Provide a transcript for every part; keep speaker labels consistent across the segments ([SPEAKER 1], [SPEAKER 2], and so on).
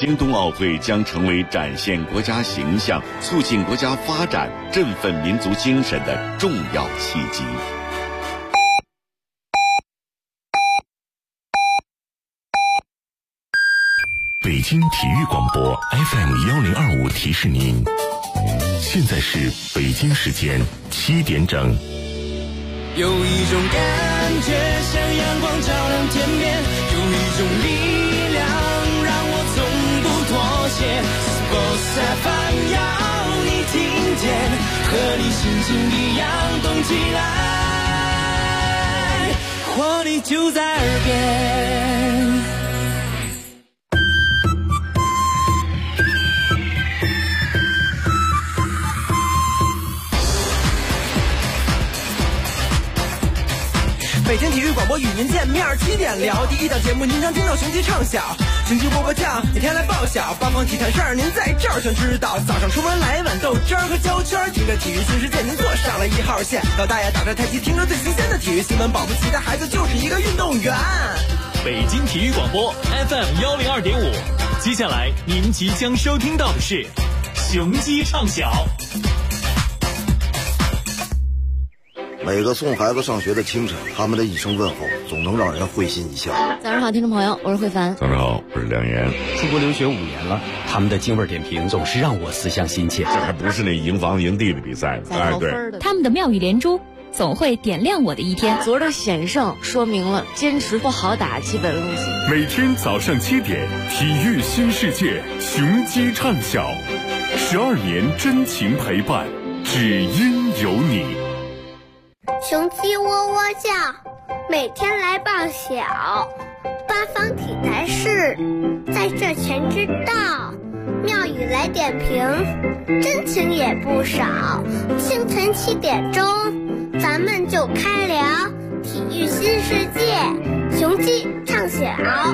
[SPEAKER 1] 京冬奥会将成为展现国家形象、促进国家发展、振奋民族精神的重要契机。
[SPEAKER 2] 北京体育广播 FM1025 提示您，现在是北京时间7点整。
[SPEAKER 3] 有一种感觉像阳光照亮天边，有一种力量让我从不妥协。Sports FM 要你听见，和你心情一样动起来，活力就在耳边。
[SPEAKER 4] 北京体育广播与您见面，7点聊第一档节目，您将听到雄鸡唱晓，雄鸡播播酱，每天来报晓，八方体坛事儿，您在这儿全知道。早上出门来碗豆汁儿和焦圈，听着体育新世界，您坐上了1号线。老大爷打着太极，听着最新鲜的体育新闻，保不齐的孩子就是一个运动员。
[SPEAKER 5] 北京体育广播 FM102.5，接下来您即将收听到的是雄鸡唱晓。
[SPEAKER 6] 每个送孩子上学的清晨，他们的一声问候总能让人会心一笑。
[SPEAKER 7] 早上好，听众朋友，我是慧凡。
[SPEAKER 1] 早上好，我是梁岩。
[SPEAKER 8] 出国留学5年了，他们的京味点评总是让我思乡心切。
[SPEAKER 1] 这还不是那营房营地的比赛呢，
[SPEAKER 7] 哎，对，
[SPEAKER 9] 他们的妙语连珠总会点亮我的一天。
[SPEAKER 7] 昨儿的险胜说明了坚持不好打基本路线。
[SPEAKER 2] 每天早上7点，体育新世界，雄鸡唱晓，12年真情陪伴，只因有你。
[SPEAKER 10] 雄鸡喔喔叫，每天来报晓，八方体坛事，在这全知道。妙语来点评，真情也不少。清晨7点钟，咱们就开聊体育新世界，雄鸡唱晓。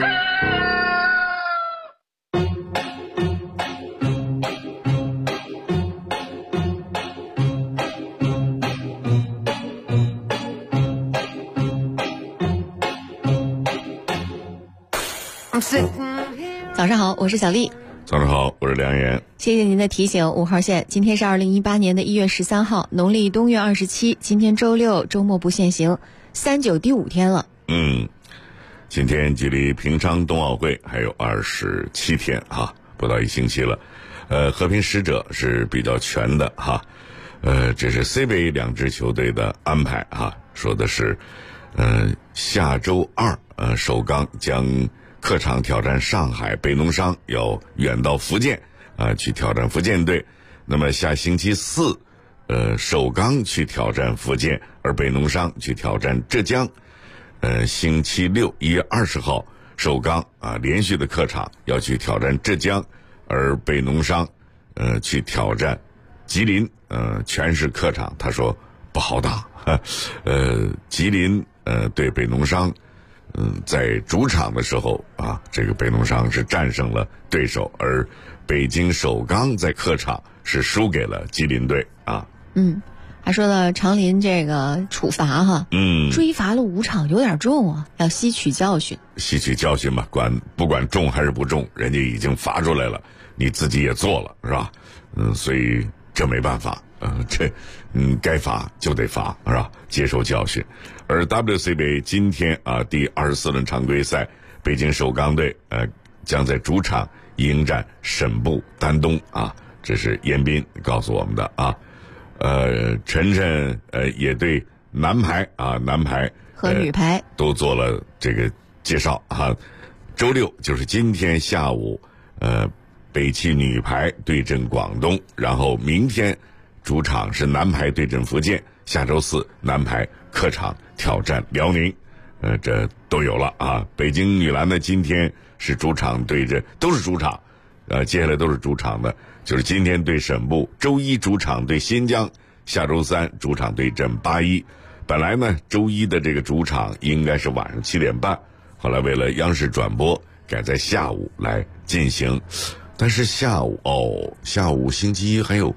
[SPEAKER 9] 早上好，我是小丽。
[SPEAKER 1] 早上好，我是梁岩。
[SPEAKER 9] 谢谢您的提醒。5号线，今天是2018年的1月13号，农历冬月27，今天周六，周末不限行，39第5天了。
[SPEAKER 1] 今天距离平昌冬奥会还有27天啊，不到1星期了。和平使者是比较全的哈。这是 C 杯2支球队的安排哈，说的是，下周2，首钢将客场挑战上海北农商，要远到福建去挑战福建队。那么下星期4，首钢去挑战福建，而北农商去挑战浙江。星期6 1月20号，首钢连续的客场要去挑战浙江，而北农商去挑战吉林，全是客场，他说不好打。吉林对北农商。在主场的时候这个北农商是战胜了对手，而北京首钢在客场是输给了吉林队啊。
[SPEAKER 9] 还说了长林这个处罚哈，追罚了5场有点重啊，要吸取教训。
[SPEAKER 1] 吸取教训嘛，不管重还是不重，人家已经罚出来了，你自己也做了是吧？所以这没办法。该罚就得罚是吧？接受教训。而 WCBA 今天第24轮常规赛，北京首钢队将在主场迎战沈步丹东啊，这是严彬告诉我们的啊。晨晨也对男排
[SPEAKER 9] 和女排
[SPEAKER 1] 都做了这个介绍啊。周6就是今天下午，北汽女排对阵广东，然后明天主场是男排对阵福建，下周4男排客场挑战辽宁，这都有了啊。北京女篮呢，今天是主场对着，都是主场，接下来都是主场的，就是今天对沈步，周1主场对新疆，下周3主场对阵81。本来呢，周1的这个主场应该是晚上7点半，后来为了央视转播，改在下午来进行，但是下午星期1还有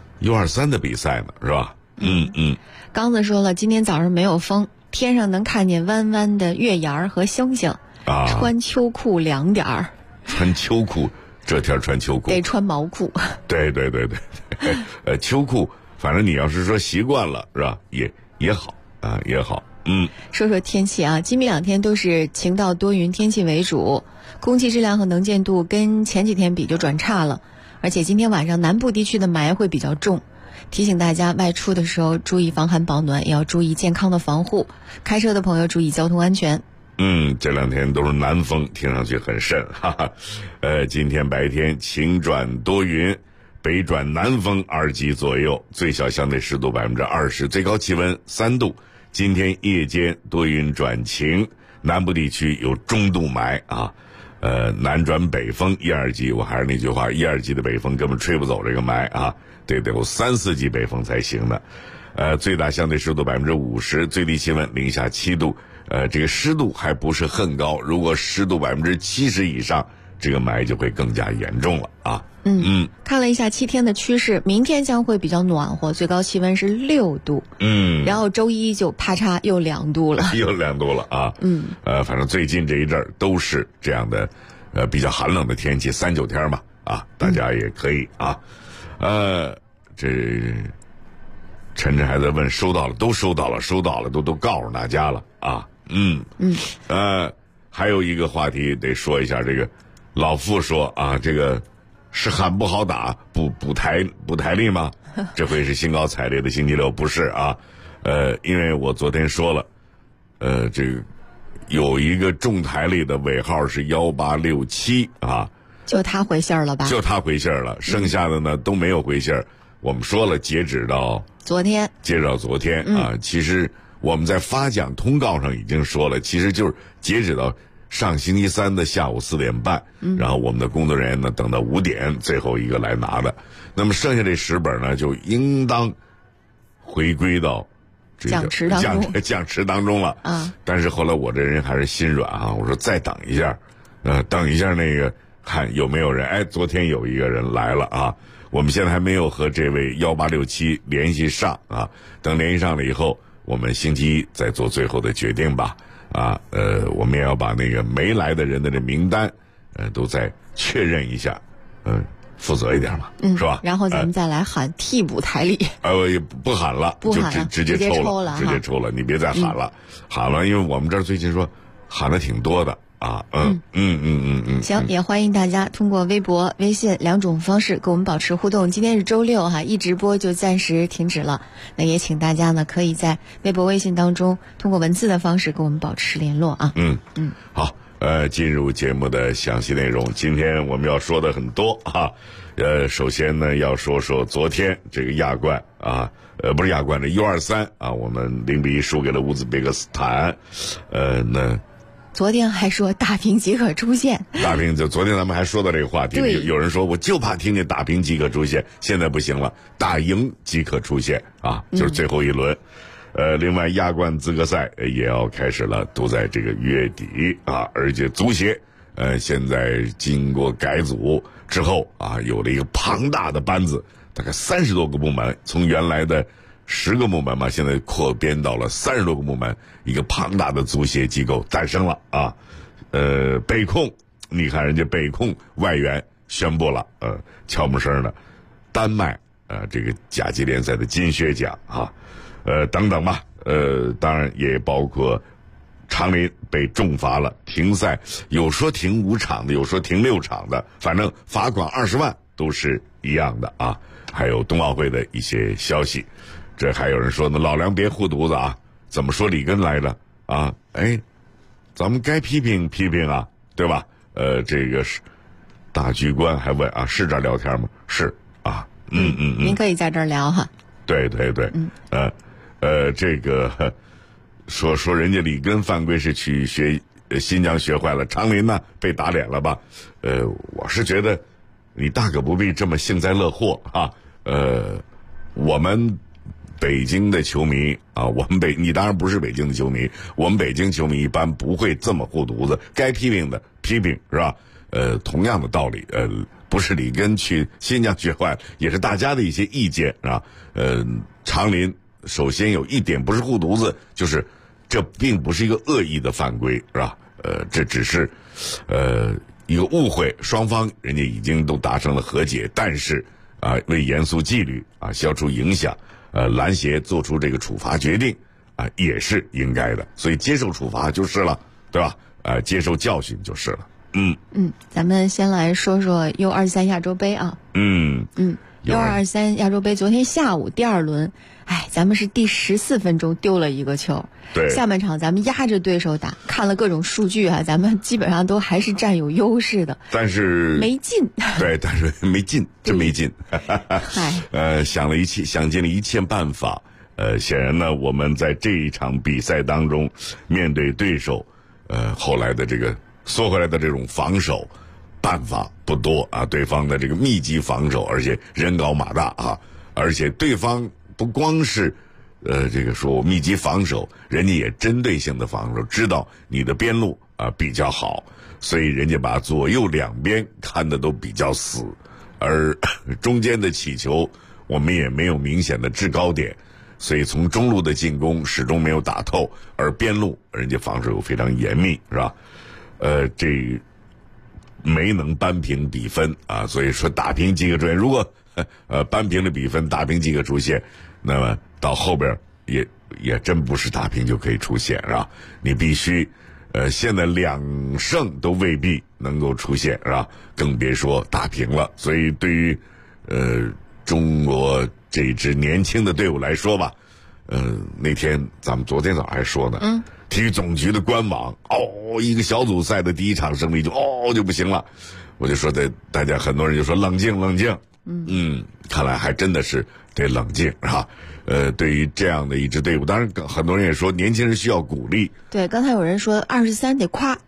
[SPEAKER 1] U23的比赛呢，是吧？
[SPEAKER 9] 刚子说了，今天早上没有风，天上能看见弯弯的月牙和星星，穿秋裤凉点儿。
[SPEAKER 1] 穿秋裤这天穿秋裤，
[SPEAKER 9] 得穿毛裤。
[SPEAKER 1] 对，秋裤，反正你要是说习惯了是吧，也好啊，也好。
[SPEAKER 9] 说说天气啊，今明两天都是晴到多云天气为主，空气质量和能见度跟前几天比就转差了，而且今天晚上南部地区的霾会比较重，提醒大家外出的时候注意防寒保暖，也要注意健康的防护，开车的朋友注意交通安全。
[SPEAKER 1] 这两天都是南风，听上去很甚，哈哈。今天白天晴转多云，北转南风2级左右，最小相对湿度20%，最高气温3度。今天夜间多云转晴，南部地区有中度霾啊，南转北风1、2级，我还是那句话，1、2级的北风根本吹不走这个霾啊，得有3、4级北风才行的。最大相对湿度50%，最低气温零下7度。这个湿度还不是很高，如果湿度70%以上，这个霾就会更加严重了啊。
[SPEAKER 9] 看了一下7天的趋势，明天将会比较暖和，最高气温是6度。然后周一就啪嚓又2度了，
[SPEAKER 1] 又2度了啊。反正最近这一阵儿都是这样的，比较寒冷的天气，3、9天嘛啊，大家也可以啊。这晨晨还在问，收到了，都收到了，都告诉大家了啊。还有一个话题得说一下，这个老傅说啊，这个是喊不好打，补台历吗？这回是兴高采烈的星期六，不是啊？因为我昨天说了，这个有一个中台历的尾号是1867啊，
[SPEAKER 9] 就他回信儿了吧？
[SPEAKER 1] 就他回信儿了，剩下的呢都没有回信儿。我们说了，截止到昨天啊，其实我们在发奖通告上已经说了，其实就是截止到上星期三的下午4点半，然后我们的工作人员呢等到5点最后一个来拿的。那么剩下这10本呢，就应当回归到这个奖池当中了啊。但是后来我这人还是心软啊，我说再等一下，等一下那个看有没有人。昨天有一个人来了啊。我们现在还没有和这位1867联系上啊，等联系上了以后，我们星期一再做最后的决定吧。我们也要把那个没来的人的这名单，都再确认一下，负责一点嘛，是吧？
[SPEAKER 9] 然后咱们再来喊替补台历。
[SPEAKER 1] 也不喊了，就直接抽了，你别再喊了，喊了，因为我们这儿最近说喊的挺多的。
[SPEAKER 9] 行，也欢迎大家通过微博、微信2种方式跟我们保持互动。今天是周六哈，一直播就暂时停止了。那也请大家呢可以在微博、微信当中通过文字的方式跟我们保持联络啊。
[SPEAKER 1] 好，进入节目的详细内容。今天我们要说的很多啊，首先呢要说昨天这个亚冠啊，不是亚冠，这U23啊，我们0-1输给了乌兹别克斯坦，那。
[SPEAKER 9] 昨天还说打平即可出线，
[SPEAKER 1] 昨天咱们还说到这个话题，有人说我就怕听见打平即可出线，现在不行了，打赢即可出线啊，就是最后一轮。另外亚冠资格赛也要开始了，都在这个月底啊，而且足协现在经过改组之后啊，有了一个庞大的班子，大概30多个部门，从原来的10个部门嘛，现在扩编到了30多个部门，一个庞大的足协机构诞生了啊。北控，你看人家北控外援宣布了，悄没声的，丹麦这个甲级联赛的金靴奖啊，等等吧，当然也包括长林被重罚了，停赛，有说停5场的，有说停6场的，反正罚款20万都是一样的啊。还有冬奥会的一些消息。这还有人说呢，老梁别护犊子啊！怎么说里根来着啊？咱们该批评批评啊，对吧？这个是大局观还问啊，是这儿聊天吗？是啊，
[SPEAKER 9] 您可以在这儿聊哈。
[SPEAKER 1] 对，这个说人家里根犯规是去学新疆学坏了，长林呢被打脸了吧？我是觉得你大可不必这么幸灾乐祸啊。我们北京的球迷啊，你当然不是北京的球迷，我们北京球迷一般不会这么护犊子，该批评的批评是吧？同样的道理，不是里根去新疆学坏了，也是大家的一些意见是吧？长林首先有一点不是护犊子，就是这并不是一个恶意的犯规是吧？这只是一个误会，双方人家已经都达成了和解，但是为严肃纪律消除影响，篮协做出这个处罚决定也是应该的，所以接受处罚就是了，对吧？接受教训就是了。
[SPEAKER 9] 咱们先来说说 U23 亚洲杯啊。U23 亚洲杯昨天下午第2轮，咱们是第14分钟丢了一个球。
[SPEAKER 1] 对，
[SPEAKER 9] 下半场咱们压着对手打，看了各种数据咱们基本上都还是占有优势的，
[SPEAKER 1] 但是
[SPEAKER 9] 没进。
[SPEAKER 1] 对，但是没进，真没进。想尽了一切办法。显然呢，我们在这一场比赛当中，面对对手，后来的这个缩回来的这种防守办法不多对方的这个密集防守，而且人高马大而且对方不光是这个说我密集防守，人家也针对性的防守，知道你的边路比较好，所以人家把左右两边看的都比较死，而中间的起球我们也没有明显的制高点，所以从中路的进攻始终没有打透，而边路人家防守又非常严密，是吧？这没能扳平比分所以说打平即可出现。如果扳平了比分，打平即可出现，那么到后边也真不是打平就可以出现，是吧？你必须现在2胜都未必能够出现，是吧？更别说打平了。所以对于中国这支年轻的队伍来说吧，那天咱们昨天早上还说呢，体育总局的官网一个小组赛的第1场胜利就不行了，我就说大家很多人就说冷静，看来还真的是得冷静，是吧？对于这样的一支队伍，当然很多人也说年轻人需要鼓励。对，刚才有人说23得夸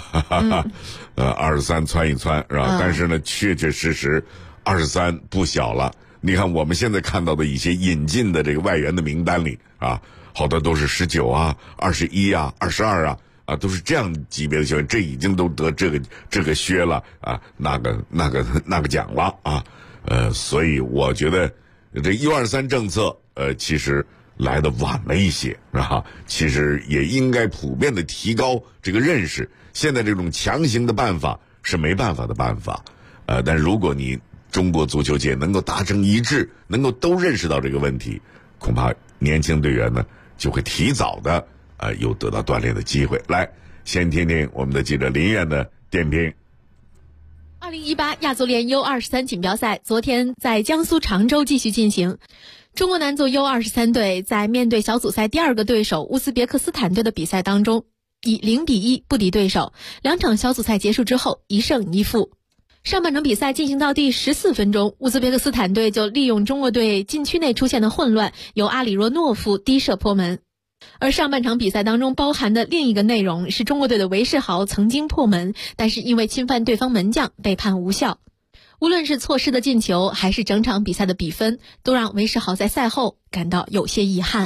[SPEAKER 1] 23窜一窜，是吧？但是呢，确确实实23不小了。你看我们现在看到的一些引进的这个外援的名单里好多都是19、21、22都是这样级别的球员，这已经都得这个靴了那个奖了所以我觉得这 U23 政策其实来得晚了一些，其实也应该普遍的提高这个认识。现在这种强行的办法是没办法的办法，但如果你中国足球界能够达成一致，能够都认识到这个问题，恐怕年轻队员呢就会提早的有得到锻炼的机会。来，先听听我们的记者林苑的点评。
[SPEAKER 11] 2018亚足联 U23 锦标赛昨天在江苏常州继续进行。中国男足 U23 队在面对小组赛第2个对手乌兹别克斯坦队的比赛当中，以0-1不敌对手，2场小组赛结束之后1胜1负。上半场比赛进行到第14分钟，乌兹别克斯坦队就利用中国队禁区内出现的混乱，由阿里若诺夫低射破门。而上半场比赛当中包含的另一个内容是中国队的韦世豪曾经破门，但是因为侵犯对方门将被判无效。无论是错失的进球还是整场比赛的比分，都让韦世豪在赛后感到有些遗憾。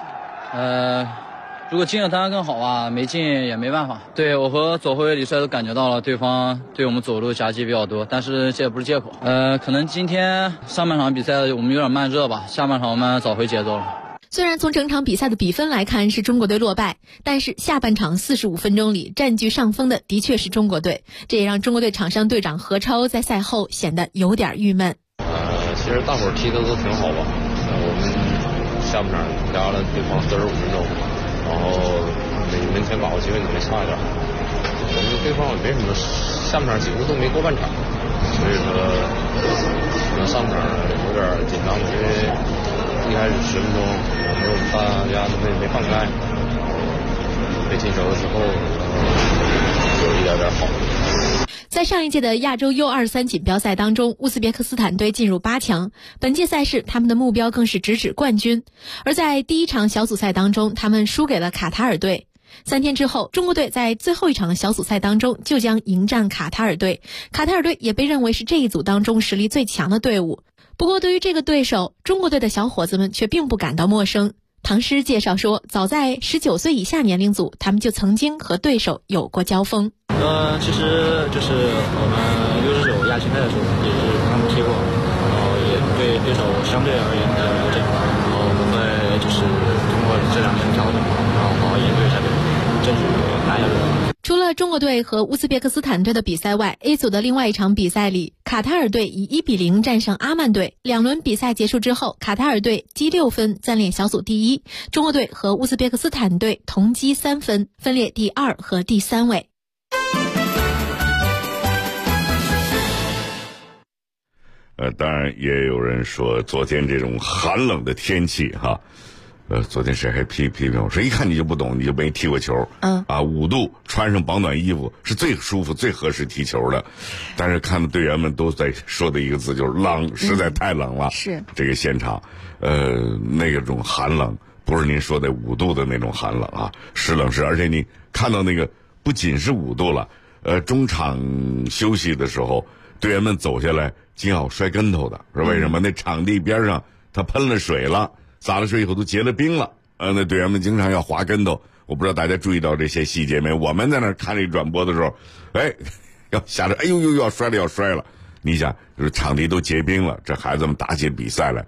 [SPEAKER 12] 如果进了当然更好啊，没进也没办法。对，我和左后卫李帅都感觉到了对方对我们左路夹击比较多，但是这也不是借口。可能今天上半场比赛我们有点慢热吧，下半场我们找回节奏了。
[SPEAKER 11] 虽然从整场比赛的比分来看是中国队落败，但是下半场45分钟里占据上风的的确是中国队，这也让中国队场上队长何超在赛后显得有点郁闷。
[SPEAKER 13] 其实大伙儿踢的都挺好吧，我们下半场压了对方45分钟，然后门前把握机会能力差一点，我们对方也没什么，下半场几乎都没过半场，所以说可能上半场有点紧张，因为一开始10分钟我们大家都没放开，被进球了之后有一点好。
[SPEAKER 11] 在上一届的亚洲 U23 锦标赛当中，乌兹别克斯坦队进入8强，本届赛事他们的目标更是直指冠军。而在第1场小组赛当中，他们输给了卡塔尔队。3天之后，中国队在最后一场的小组赛当中就将迎战卡塔尔队。卡塔尔队也被认为是这一组当中实力最强的队伍。不过对于这个对手，中国队的小伙子们却并不感到陌生。唐诗介绍说，早在19岁以下年龄组，他们就曾经和对手有过交锋。
[SPEAKER 14] 其实就是我们69亚青赛的时候也是跟他们踢过，然后也对对手相对而言比较了解，然后我们会就是通过这2年调整，然后好好研究一下对手，争取拿下对手。
[SPEAKER 11] 除了中国队和乌兹别克斯坦队的比赛外， A 组的另外一场比赛里，卡塔尔队以1-0战胜阿曼队。两轮比赛结束之后，卡塔尔队积6分，暂列小组第一；中国队和乌兹别克斯坦队同积3分，分列第2和第3位。
[SPEAKER 1] 当然也有人说，昨天这种寒冷的天气哈，昨天谁还批评我说，一看你就不懂，你就没踢过球。5度穿上保暖衣服是最舒服、最合适踢球的。但是看到队员们都在说的一个字就是冷，实在太冷了。
[SPEAKER 9] 是
[SPEAKER 1] 这个现场，那种寒冷不是您说的5度的那种寒冷啊，是冷是，而且你看到那个不仅是5度了，中场休息的时候，队员们走下来竟要摔跟头的，是为什么？那场地边上他喷了水了，洒了水以后都结了冰了，那队员们经常要滑跟头。我不知道大家注意到这些细节没？我们在那看这转播的时候，要下着，哎呦呦，要摔了。你想，就是场地都结冰了，这孩子们打起比赛来，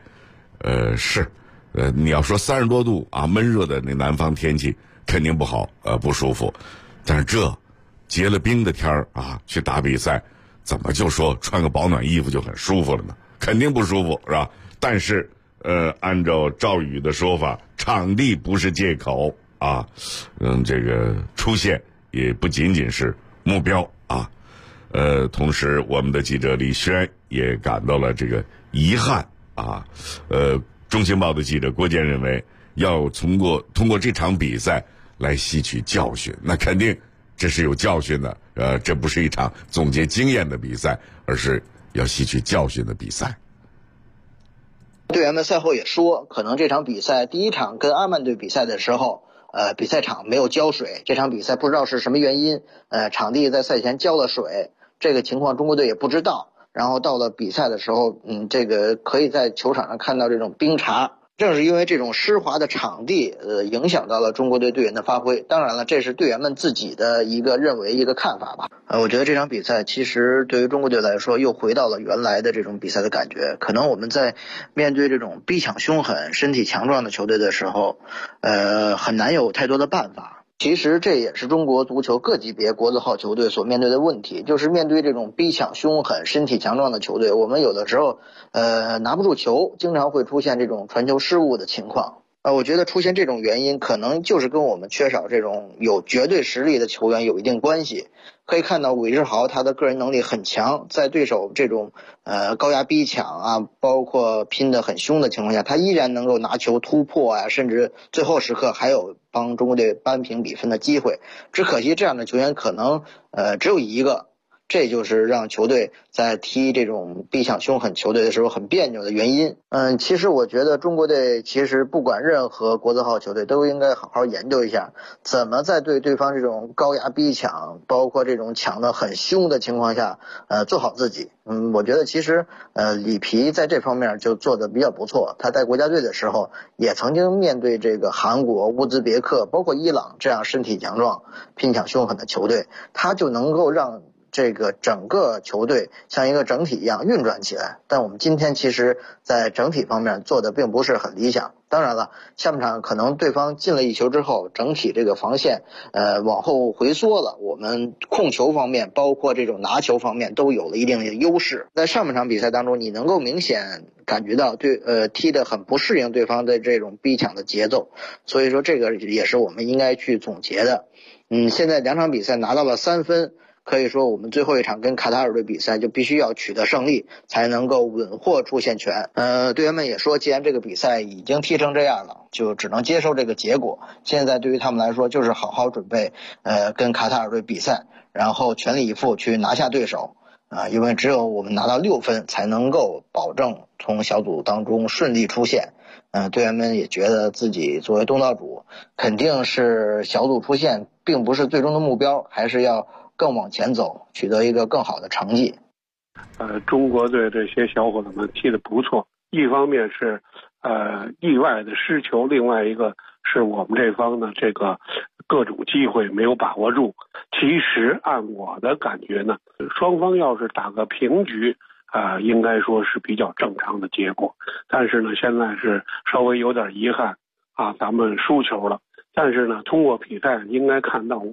[SPEAKER 1] 你要说30多度啊，闷热的那南方天气肯定不好，不舒服。但是这结了冰的天儿啊，去打比赛，怎么就说穿个保暖衣服就很舒服了呢？肯定不舒服，是吧？但是按照赵宇的说法，场地不是借口啊，这个出现也不仅仅是目标啊。同时我们的记者李轩也感到了这个遗憾啊。中青报的记者郭健认为，要通过这场比赛来吸取教训，那肯定这是有教训的，这不是一场总结经验的比赛，而是要吸取教训的比赛。
[SPEAKER 15] 队员们赛后也说，可能这场比赛第一场跟阿曼队比赛的时候，比赛场没有浇水，这场比赛不知道是什么原因，场地在赛前浇了水，这个情况中国队也不知道。然后到了比赛的时候，这个可以在球场上看到这种冰碴。正是因为这种湿滑的场地，影响到了中国队队员的发挥。当然了，这是队员们自己的一个看法吧。我觉得这场比赛其实对于中国队来说，又回到了原来的这种比赛的感觉。可能我们在面对这种逼抢凶狠、身体强壮的球队的时候，很难有太多的办法。其实这也是中国足球各级别国字号球队所面对的问题，就是面对这种逼抢凶狠、身体强壮的球队，我们有的时候拿不住球，经常会出现这种传球失误的情况。我觉得出现这种原因，可能就是跟我们缺少这种有绝对实力的球员有一定关系。可以看到韦世豪他的个人能力很强，在对手这种高压逼抢啊，包括拼得很凶的情况下，他依然能够拿球突破啊，甚至最后时刻还有帮中国队扳平比分的机会。只可惜这样的球员可能只有一个，这就是让球队在踢这种逼抢凶狠球队的时候很别扭的原因。其实我觉得中国队其实不管任何国字号球队都应该好好研究一下，怎么在对对方这种高压逼抢，包括这种抢得很凶的情况下，做好自己。我觉得其实里皮在这方面就做得比较不错。他在国家队的时候也曾经面对这个韩国、乌兹别克，包括伊朗这样身体强壮、拼抢凶狠的球队，他就能够让这个整个球队像一个整体一样运转起来。但我们今天其实在整体方面做的并不是很理想。当然了，下半场可能对方进了一球之后，整体这个防线往后回缩了，我们控球方面包括这种拿球方面都有了一定的优势。在上半场比赛当中，你能够明显感觉到踢得很不适应对方的这种逼抢的节奏，所以说这个也是我们应该去总结的。现在2场比赛拿到了3分，可以说我们最后一场跟卡塔尔队比赛就必须要取得胜利，才能够稳获出线权。队员们也说，既然这个比赛已经踢成这样了，就只能接受这个结果。现在对于他们来说，就是好好准备跟卡塔尔队比赛，然后全力以赴去拿下对手。因为只有我们拿到6分，才能够保证从小组当中顺利出线。队员们也觉得自己作为东道主，肯定是小组出线并不是最终的目标，还是要更往前走，取得一个更好的成绩。
[SPEAKER 16] 中国队这些小伙子们踢得不错，一方面是意外的失球，另外一个是我们这方的这个各种机会没有把握住。其实按我的感觉呢，双方要是打个平局应该说是比较正常的结果。但是呢，现在是稍微有点遗憾咱们输球了。但是呢，通过比赛应该看到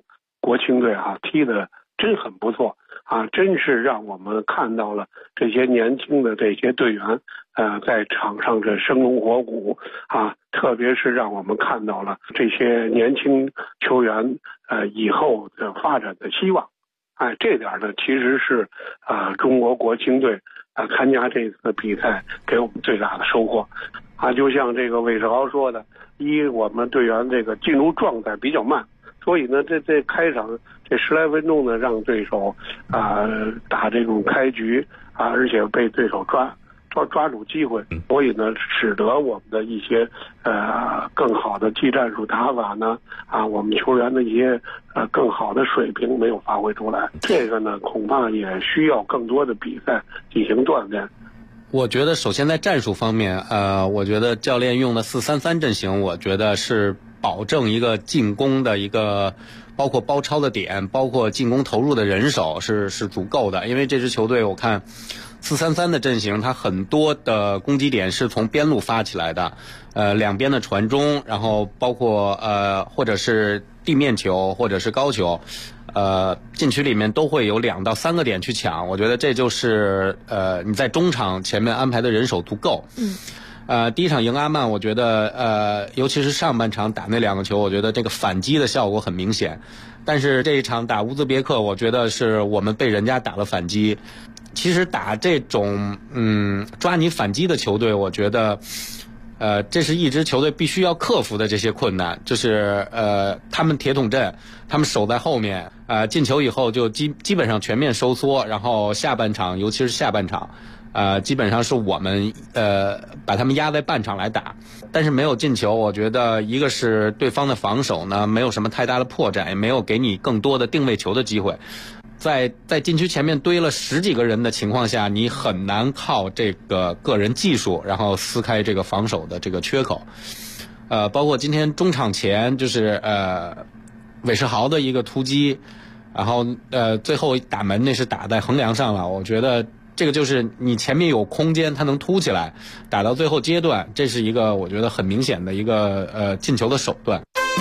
[SPEAKER 16] 国青队踢得真很不错真是让我们看到了这些年轻的这些队员在场上这生龙活虎特别是让我们看到了这些年轻球员以后的发展的希望。这点呢，其实是中国国青队参加这次比赛给我们最大的收获就像这个韦世豪说的，我们队员这个进入状态比较慢，所以呢，这开场这10来分钟呢，让对手打这种开局而且被对手抓住机会，所以呢，使得我们的一些更好的技战术打法呢我们球员的一些更好的水平没有发挥出来。这个呢，恐怕也需要更多的比赛进行锻炼。
[SPEAKER 8] 我觉得首先在战术方面，我觉得教练用的4-3-3阵型，我觉得是保证一个进攻的一个包括包抄的点，包括进攻投入的人手是足够的。因为这支球队我看4-3-3的阵型，它很多的攻击点是从边路发起来的，两边的传中，然后包括或者是地面球或者是高球，禁区里面都会有2到3个点去抢。我觉得这就是你在中场前面安排的人手足够。第一场赢阿曼，我觉得尤其是上半场打那2个球，我觉得这个反击的效果很明显。但是这一场打乌兹别克，我觉得是我们被人家打了反击。其实打这种抓你反击的球队，我觉得这是一支球队必须要克服的这些困难，就是他们铁桶阵，他们守在后面，进球以后就基本上全面收缩，然后下半场尤其是下半场基本上是我们把他们压在半场来打，但是没有进球。我觉得一个是对方的防守呢没有什么太大的破绽，也没有给你更多的定位球的机会。在禁区前面堆了10几个人的情况下，你很难靠这个个人技术然后撕开这个防守的这个缺口。包括今天中场前就是韦世豪的一个突击，然后最后打门那是打在横梁上了。我觉得这个就是你前面有空间，他能突起来，打到最后阶段，这是一个我觉得很明显的一个进球的手段。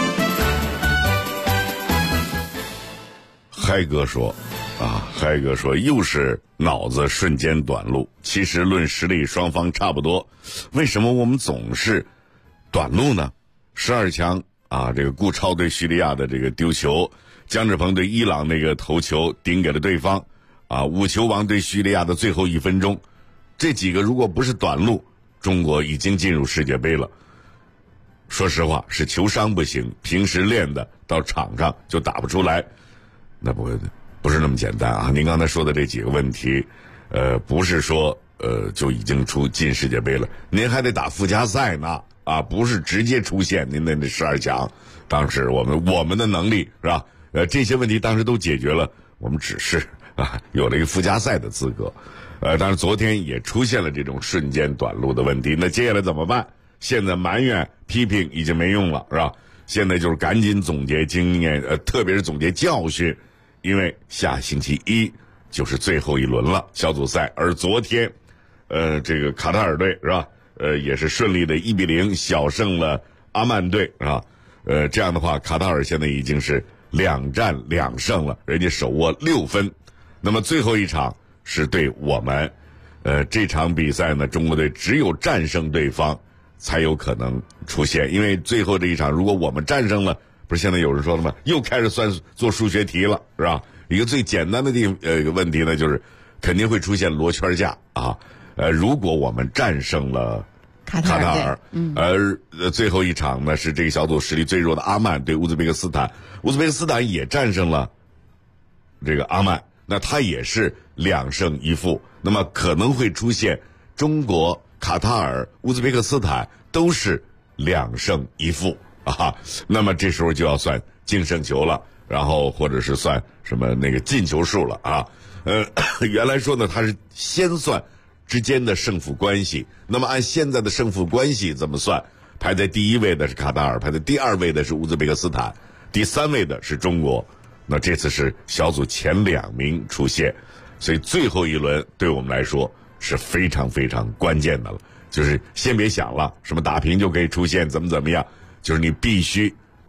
[SPEAKER 1] 嗨哥说又是脑子瞬间短路。其实论实力双方差不多，为什么我们总是短路呢？12强这个顾超对叙利亚的这个丢球，姜志鹏对伊朗那个头球顶给了对方5球王对叙利亚的最后1分钟，这几个如果不是短路，中国已经进入世界杯了。说实话是球商不行，平时练的到场上就打不出来，那不是那么简单您刚才说的这几个问题不是说就已经进世界杯了，您还得打附加赛呢不是直接出现您的那12强。当时我们的能力是吧这些问题当时都解决了，我们只是有了一个附加赛的资格。当然昨天也出现了这种瞬间短路的问题，那接下来怎么办？现在埋怨批评已经没用了是吧？现在就是赶紧总结经验特别是总结教训，因为下星期一就是最后一轮了小组赛。而昨天这个卡塔尔队是吧也是顺利的1-0小胜了阿曼队是吧这样的话卡塔尔现在已经是2战2胜了，人家手握6分。那么最后一场是对我们这场比赛呢，中国队只有战胜对方才有可能出现，因为最后这一场如果我们战胜了，不是现在有人说了吗？又开始做数学题了是吧？一个最简单的问题呢，就是肯定会出现罗圈架如果我们战胜了卡塔尔而最后一场呢是这个小组实力最弱的阿曼对乌兹别克斯坦，乌兹别克斯坦也战胜了这个阿曼，那他也是2胜1负，那么可能会出现中国、卡塔尔、乌兹别克斯坦都是2胜1负那么这时候就要算净胜球了，然后或者是算什么那个进球数了原来说呢他是先算之间的胜负关系，那么按现在的胜负关系怎么算？排在第1位的是卡塔尔，排在第2位的是乌兹别克斯坦，第3位的是中国。那这次是小组前2名出现，所以最后一轮对我们来说是非常非常关键的了。就是先别想了什么打平就可以出现怎么样，就是你必须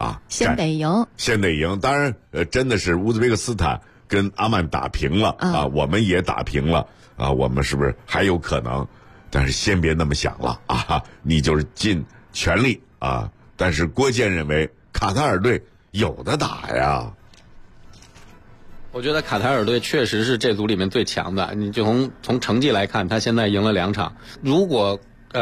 [SPEAKER 1] 啊，
[SPEAKER 9] 先得赢，
[SPEAKER 1] 先得赢。当然，真的是乌兹别克斯坦跟阿曼打平了啊，我们也打平了啊，我们是不是还有可能？但是先别那么想了啊，你就是尽全力啊。但是郭健认为卡塔尔队有的打呀。
[SPEAKER 8] 我觉得卡塔尔队确实是这组里面最强的。你就从成绩来看，他现在赢了2场。如果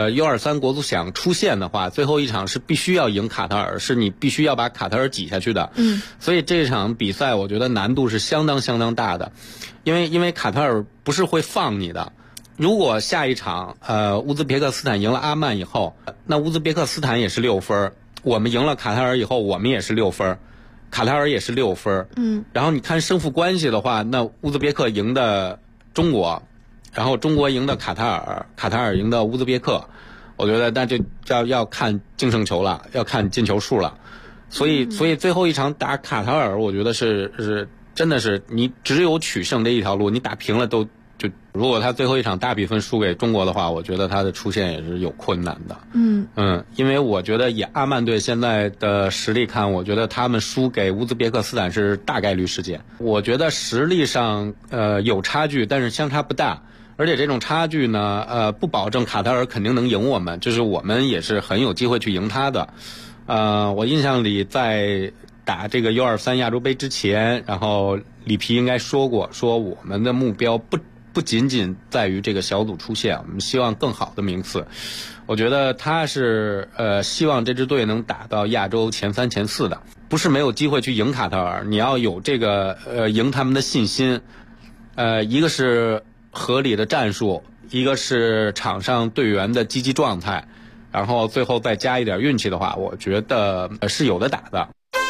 [SPEAKER 8] U23国足想出线的话，最后一场是必须要赢卡塔尔，是你必须要把卡塔尔挤下去的。所以这场比赛我觉得难度是相当大的，因为卡塔尔不是会放你的。如果下一场乌兹别克斯坦赢了阿曼以后，那乌兹别克斯坦也是6分，我们赢了卡塔尔以后，我们也是6分。卡塔尔也是6分，然后你看胜负关系的话，那乌兹别克赢的中国，然后中国赢的卡塔尔，卡塔尔赢的乌兹别克，我觉得那就要看净胜球了，要看进球数了。所以最后一场打卡塔尔，我觉得是真的是你只有取胜这一条路，你打平了就如果他最后一场大比分输给中国的话，我觉得他的出线也是有困难的。因为我觉得以阿曼队现在的实力看，我觉得他们输给乌兹别克斯坦是大概率事件。我觉得实力上有差距，但是相差不大。而且这种差距呢，不保证卡塔尔肯定能赢我们，就是我们也是很有机会去赢他的。我印象里在打这个 U23 亚洲杯之前，然后里皮应该说过，说我们的目标不仅仅在于这个小组出线，我们希望更好的名次。我觉得他是希望这支队能打到亚洲前3、前4的，不是没有机会去赢卡塔尔，你要有这个赢他们的信心。一个是合理的战术，一个是场上队员的积极状态，然后最后再加一点运气的话，我觉得是有的打的。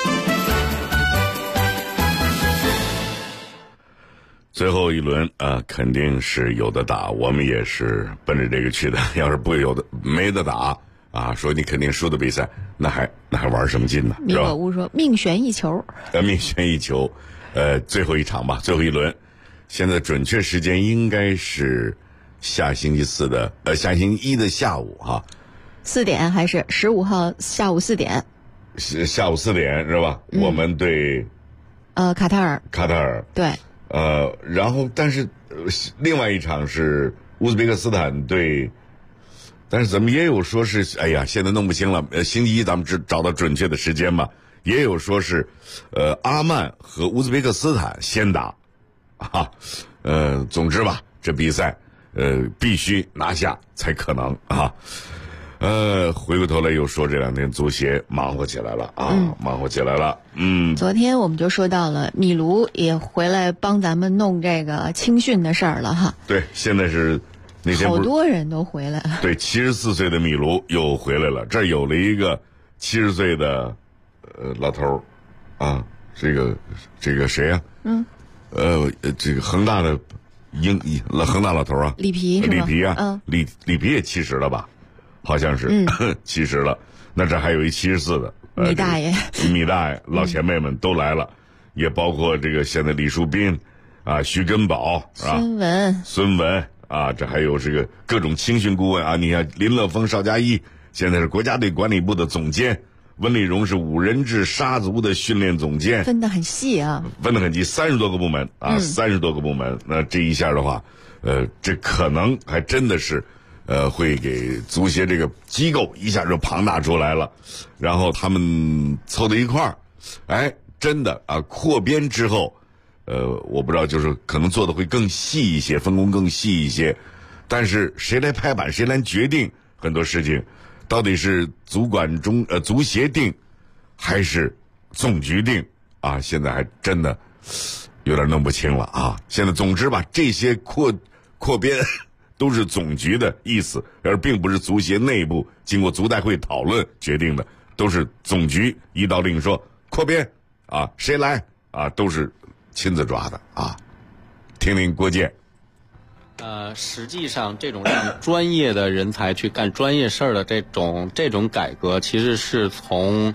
[SPEAKER 1] 最后一轮肯定是有的打，我们也是奔着这个去的。要是不没得打啊，说你肯定输的比赛，那还玩什么劲呢？
[SPEAKER 9] 米果乌说命悬一球，
[SPEAKER 1] 命悬一球，最后一场吧，最后一轮。现在准确时间应该是下星期一的下午哈
[SPEAKER 9] ，4点还是15号下午4点？
[SPEAKER 1] 下午4点是吧？我们对
[SPEAKER 9] 卡塔尔。对。
[SPEAKER 1] 然后但是另外一场是乌兹别克斯坦对，但是咱们也有说是哎呀现在弄不清了，星期一咱们找到准确的时间嘛，也有说是阿曼和乌兹别克斯坦先打啊，总之吧，这比赛必须拿下才可能啊。回过头来又说这2天足协忙活起来了啊，忙活起来了。
[SPEAKER 9] 昨天我们就说到了米卢也回来帮咱们弄这个青训的事儿了哈。
[SPEAKER 1] 对，现在是那天
[SPEAKER 9] 好多人都回来了。
[SPEAKER 1] 对，74岁的米卢又回来了，这儿有了一个70岁的老头儿啊，这个谁呀？这个恒大的恒大老头啊，
[SPEAKER 9] 里皮是吧？
[SPEAKER 1] 里皮啊，里皮也70了吧？好像是70了。那这还有一74的
[SPEAKER 9] 米大爷，
[SPEAKER 1] 老前辈们都来了，也包括这个现在李树斌啊、徐根宝啊、孙文啊，这还有这个各种青训顾问啊。你看林乐峰、邵佳一现在是国家队管理部的总监，温立荣是5人制沙族的训练总监，
[SPEAKER 9] 分得很细啊，
[SPEAKER 1] 分得很细，30多个部门啊，30多个部门。那这一下的话，这可能还真的是。会给足协这个机构一下就庞大出来了，然后他们凑到一块儿，哎，真的啊，扩编之后，我不知道，就是可能做的会更细一些，分工更细一些，但是谁来拍板，谁来决定很多事情，到底是足协定，还是总局定啊？现在还真的有点弄不清了啊！现在总之吧，这些扩编。都是总局的意思，而并不是足协内部经过足代会讨论决定的，都是总局一道令说扩编啊，谁来啊，都是亲自抓的啊。听听郭健。
[SPEAKER 8] 实际上这种让专业的人才去干专业事儿的这种改革，其实是从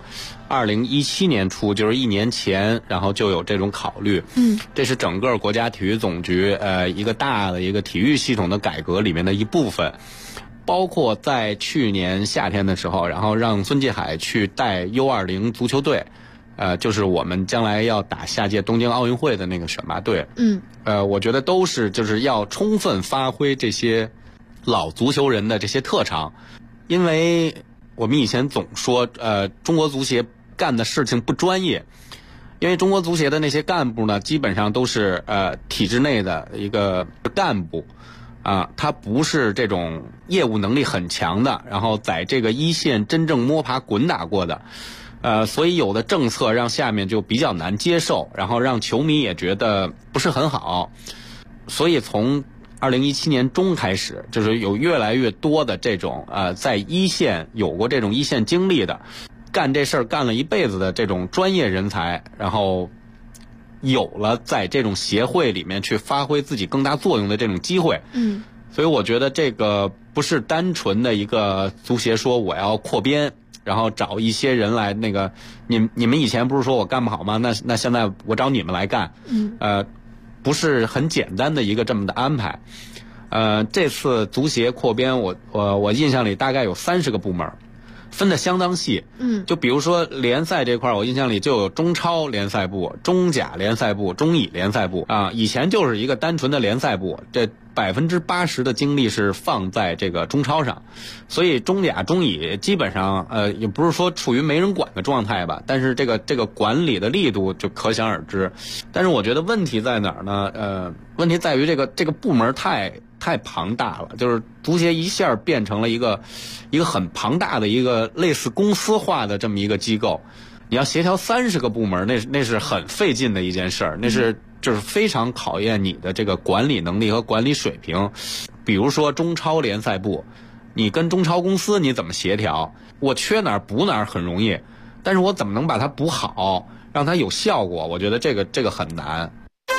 [SPEAKER 8] 2017年初，就是1年前，然后就有这种考虑。这是整个国家体育总局一个大的一个体育系统的改革里面的一部分。 包括在去年夏天的时候，然后让孙继海去带 U20 足球队，就是我们将来要打下届东京奥运会的那个选拔队。我觉得都是就是要充分发挥这些老足球人的这些特长，因为我们以前总说，中国足协干的事情不专业，因为中国足协的那些干部呢，基本上都是体制内的一个干部。他不是这种业务能力很强的，然后在这个一线真正摸爬滚打过的，所以有的政策让下面就比较难接受，然后让球迷也觉得不是很好。所以从2017年中开始，就是有越来越多的这种在一线有过这种一线经历的，干这事儿干了一辈子的这种专业人才，然后有了在这种协会里面去发挥自己更大作用的这种机会。所以我觉得这个不是单纯的一个足协说我要扩编，然后找一些人来那个你们以前不是说我干不好吗？那现在我找你们来干。不是很简单的一个这么的安排。这次足协扩编我印象里大概有30个部门，分得相当细。就比如说联赛这块，我印象里就有中超联赛部、中甲联赛部、中乙联赛部啊。以前就是一个单纯的联赛部，这80%的精力是放在这个中超上，所以中甲、中乙基本上也不是说处于没人管的状态吧，但是这个管理的力度就可想而知。但是我觉得问题在哪儿呢？问题在于这个部门太庞大了，就是足协一下变成了一个很庞大的一个类似公司化的这么一个机构，你要协调30个部门，那是很费劲的一件事儿，那是就是非常考验你的这个管理能力和管理水平。比如说中超联赛部，你跟中超公司你怎么协调？我缺哪儿补哪儿很容易，但是我怎么能把它补好，让它有效果？我觉得这个很难。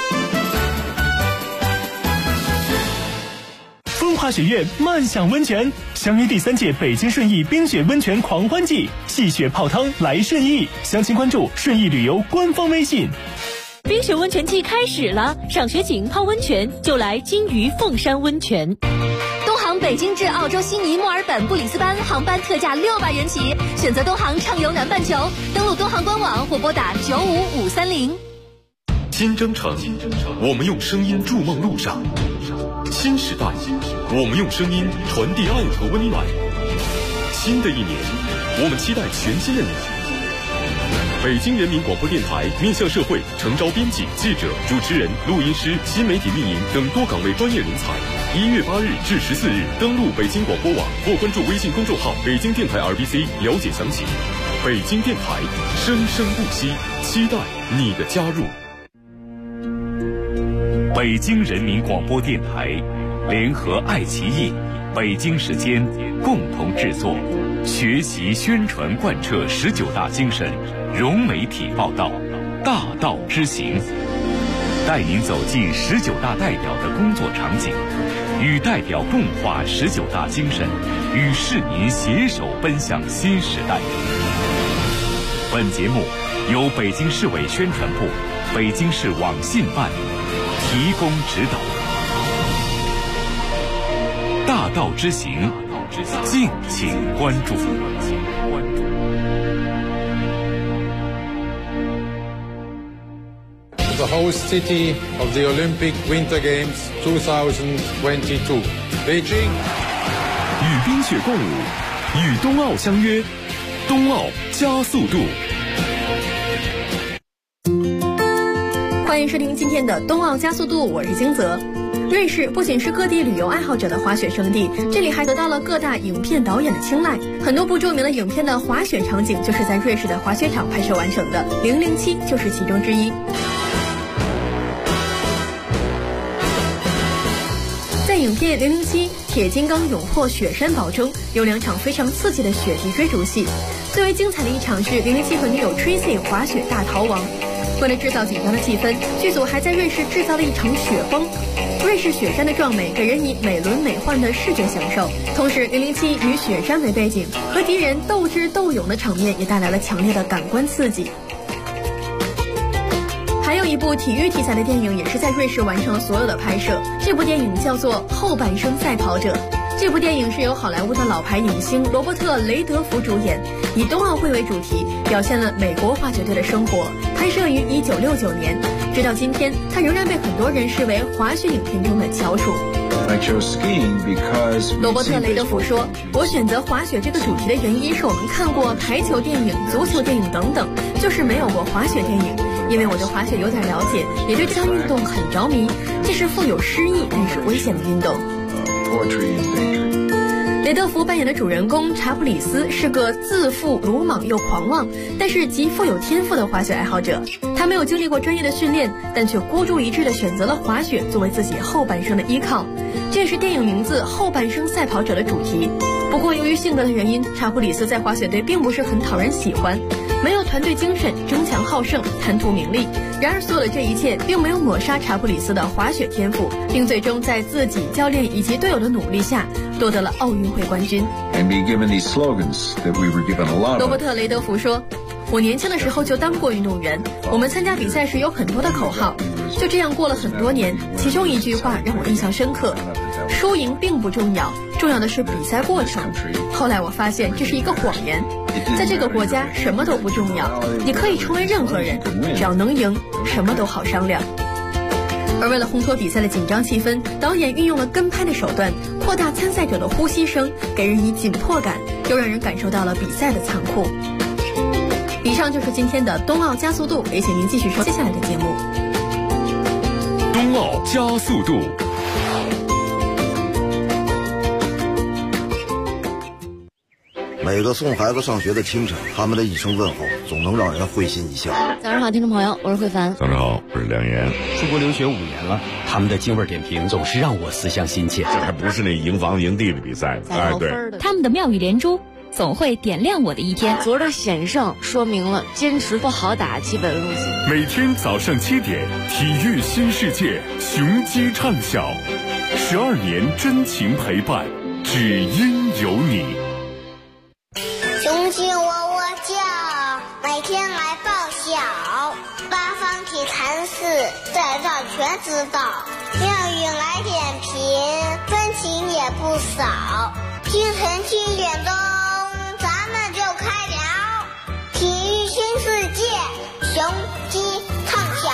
[SPEAKER 17] 风华雪月漫享温泉，相约第3届北京顺义冰雪温泉狂欢季，戏雪泡汤来顺义，详情关注顺义旅游官方微信。
[SPEAKER 18] 冰雪温泉季开始了，赏雪景泡温泉就来金鱼凤山温泉。东航北京至澳洲悉尼、墨尔本、布里斯班航班特价600元起，选择东航畅游南半球，登录东航官网或拨打95530。
[SPEAKER 2] 新征程，我们用声音筑梦路上；新时代，我们用声音传递爱和温暖。新的一年，我们期待全新的你。北京人民广播电台面向社会诚招编辑、记者、主持人、录音师、新媒体运营等多岗位专业人才。1月8日至14日，登录北京广播网或关注微信公众号“北京电台 RBC” 了解详情。北京电台，生生不息，期待你的加入。
[SPEAKER 17] 北京人民广播电台联合爱奇艺、北京时间共同制作，学习宣传贯彻19大精神，融媒体报道，大道之行，带您走进19大代表的工作场景，与代表共话19大精神，与市民携手奔向新时代。本节目由北京市委宣传部、北京市网信办提供指导。大道之行，敬请关注。
[SPEAKER 19] The host city of the Olympic Winter Games 2022, Beijing.
[SPEAKER 2] 与冰雪共舞，与冬奥相约，冬奥加速度。
[SPEAKER 20] 欢迎收听今天的冬奥加速度，我是金泽。瑞士不仅是各地旅游爱好者的滑雪胜地，这里还得到了各大影片导演的青睐。很多部著名的影片的滑雪场景就是在瑞士的滑雪场拍摄完成的，《007》就是其中之一。在影片《007：铁金刚勇破雪山堡》中，有2场非常刺激的雪地追逐戏。最为精彩的一场是007和女友 Tracy 滑雪大逃亡。为了制造紧张的气氛，剧组还在瑞士制造了一场雪崩。瑞士雪山的壮美给人以美轮美奂的视觉享受，同时007以雪山为背景，和敌人斗智斗勇的场面也带来了强烈的感官刺激。还有一部体育题材的电影也是在瑞士完成了所有的拍摄，这部电影叫做《后半生赛跑者》。 这部电影是由好莱坞的老牌影星罗伯特·雷德福主演，以冬奥会为主题，表现了美国滑雪队的生活。拍摄于1969年，直到今天，它仍然被很多人视为滑雪影片中的翘楚。罗伯特·雷德福说：“我选择滑雪这个主题的原因是我们看过排球电影、足球电影等等，就是没有过滑雪电影。因为我对滑雪有点了解，也对这项运动很着迷。这是富有诗意但是危险的运动。”雷德福扮演的主人公查普里斯是个自负、鲁莽又狂妄，但是极富有天赋的滑雪爱好者。他没有经历过专业的训练，但却孤注一掷地选择了滑雪作为自己后半生的依靠。这也是电影名字《后半生赛跑者》的主题。不过由于性格的原因，查普里斯在滑雪队并不是很讨人喜欢，没有团队精神，争强好胜，贪图名利。然而所有的这一切并没有抹杀查普里斯的滑雪天赋，并最终在自己、教练以及队友的努力下夺得了奥运会冠军。罗伯特·雷德福说：“我年轻的时候就当过运动员，我们参加比赛时有很多的口号，就这样过了很多年。其中一句话让我印象深刻：输赢并不重要，重要的是比赛过程。后来我发现这是一个谎言，在这个国家什么都不重要，你可以成为任何人，只要能赢，什么都好商量。”而为了烘托比赛的紧张气氛，导演运用了跟拍的手段，扩大参赛者的呼吸声，给人以紧迫感，又让人感受到了比赛的残酷。以上就是今天的冬奥加速度，也请您继续收接下来的节目。
[SPEAKER 2] 冬奥加速度。
[SPEAKER 6] 每个送孩子上学的清晨，他们的一声问候总能让人会心一笑。
[SPEAKER 7] 早上好，听众朋友，我是慧凡。
[SPEAKER 1] 早上好，我是梁岩。
[SPEAKER 21] 出国留学5年了，他们的京味点评总是让我思乡心切。
[SPEAKER 1] 这还不是那营房营地的比赛，哎，对，
[SPEAKER 18] 他们的妙语连珠总会点亮我的一天。
[SPEAKER 7] 昨儿的险胜说明了坚持不好打基本路线。
[SPEAKER 2] 每天早上7点，体育新世界，雄鸡唱晓，12年真情陪伴，只因有你。
[SPEAKER 10] 雄鸡喔喔叫，每天来报晓，八方体坛事，在这全知道。妙语来点评，分情也不少。清晨7点钟，咱们就开聊体育新世界，雄鸡唱晓。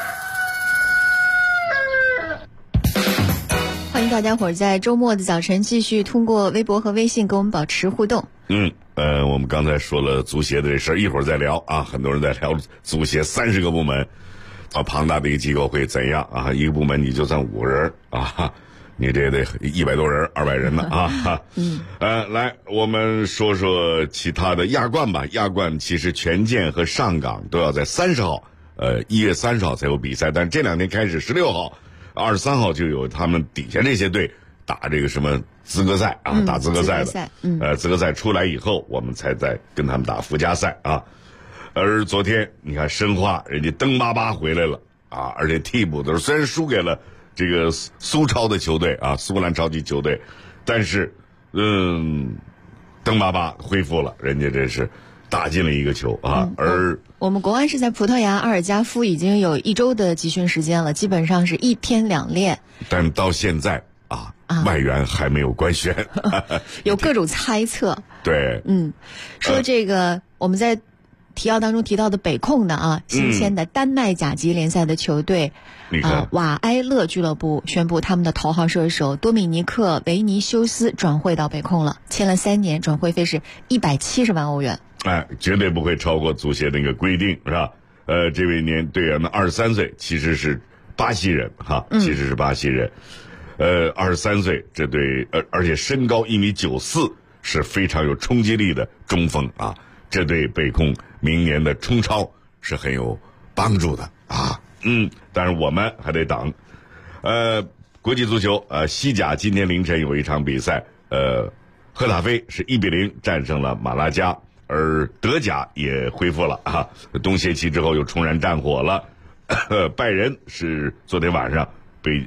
[SPEAKER 9] 欢迎大家伙儿在周末的早晨继续通过微博和微信跟我们保持互动。
[SPEAKER 1] 我们刚才说了足协的这事儿，一会儿再聊啊。很多人在聊足协30个部门，庞大的一个机构会怎样啊？一个部门你就算5个人啊，你这得100多人、200人呢啊。来，我们说说其他的亚冠吧。亚冠其实权健和上港都要在30号，1月30号才有比赛，但是这2天开始16号、23号就有他们底下这些队打这个什么资格赛啊，打资格赛的，资格赛出来以后，我们才在跟他们打附加赛啊。而昨天你看申花人家登巴巴回来了啊，而且替补的虽然输给了这个苏超的球队啊，苏格兰超级球队，但是登巴巴恢复了，人家这是打进了一个球啊。而
[SPEAKER 9] 我们国安是在葡萄牙阿尔加夫已经有1周的集训时间了，基本上是1天2练，
[SPEAKER 1] 但到现在外援还没有官宣，
[SPEAKER 9] 有各种猜测。
[SPEAKER 1] 对，
[SPEAKER 9] 说这个我们在提要当中提到的北控的啊，新签的丹麦甲级联赛的球队，瓦埃勒俱乐部宣布他们的头号射手多米尼克·维尼修斯转会到北控了，签了3年，转会费是170万欧元。
[SPEAKER 1] 绝对不会超过足协那个规定，是吧？这位队员呢，23岁，其实是巴西人哈，其实是巴西人。23岁，这对而且身高1.94米，是非常有冲击力的中锋啊。这对北控明年的冲超是很有帮助的啊。但是我们还得等。国际足球西甲今天凌晨有一场比赛，赫塔菲是1-0战胜了马拉加，而德甲也恢复了啊，冬歇期之后又重燃战火了。拜仁是昨天晚上被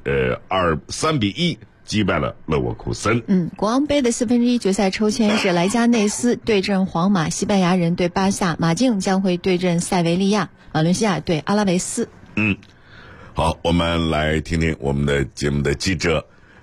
[SPEAKER 1] 3-1击败了勒沃库森。
[SPEAKER 9] 国王杯的1/4决赛抽签是莱加内斯对阵皇马，西班牙人对巴萨，马竞将会对阵塞维利亚，瓦伦西亚对阿拉维斯。
[SPEAKER 1] 好，我们来听听我们的节目的记者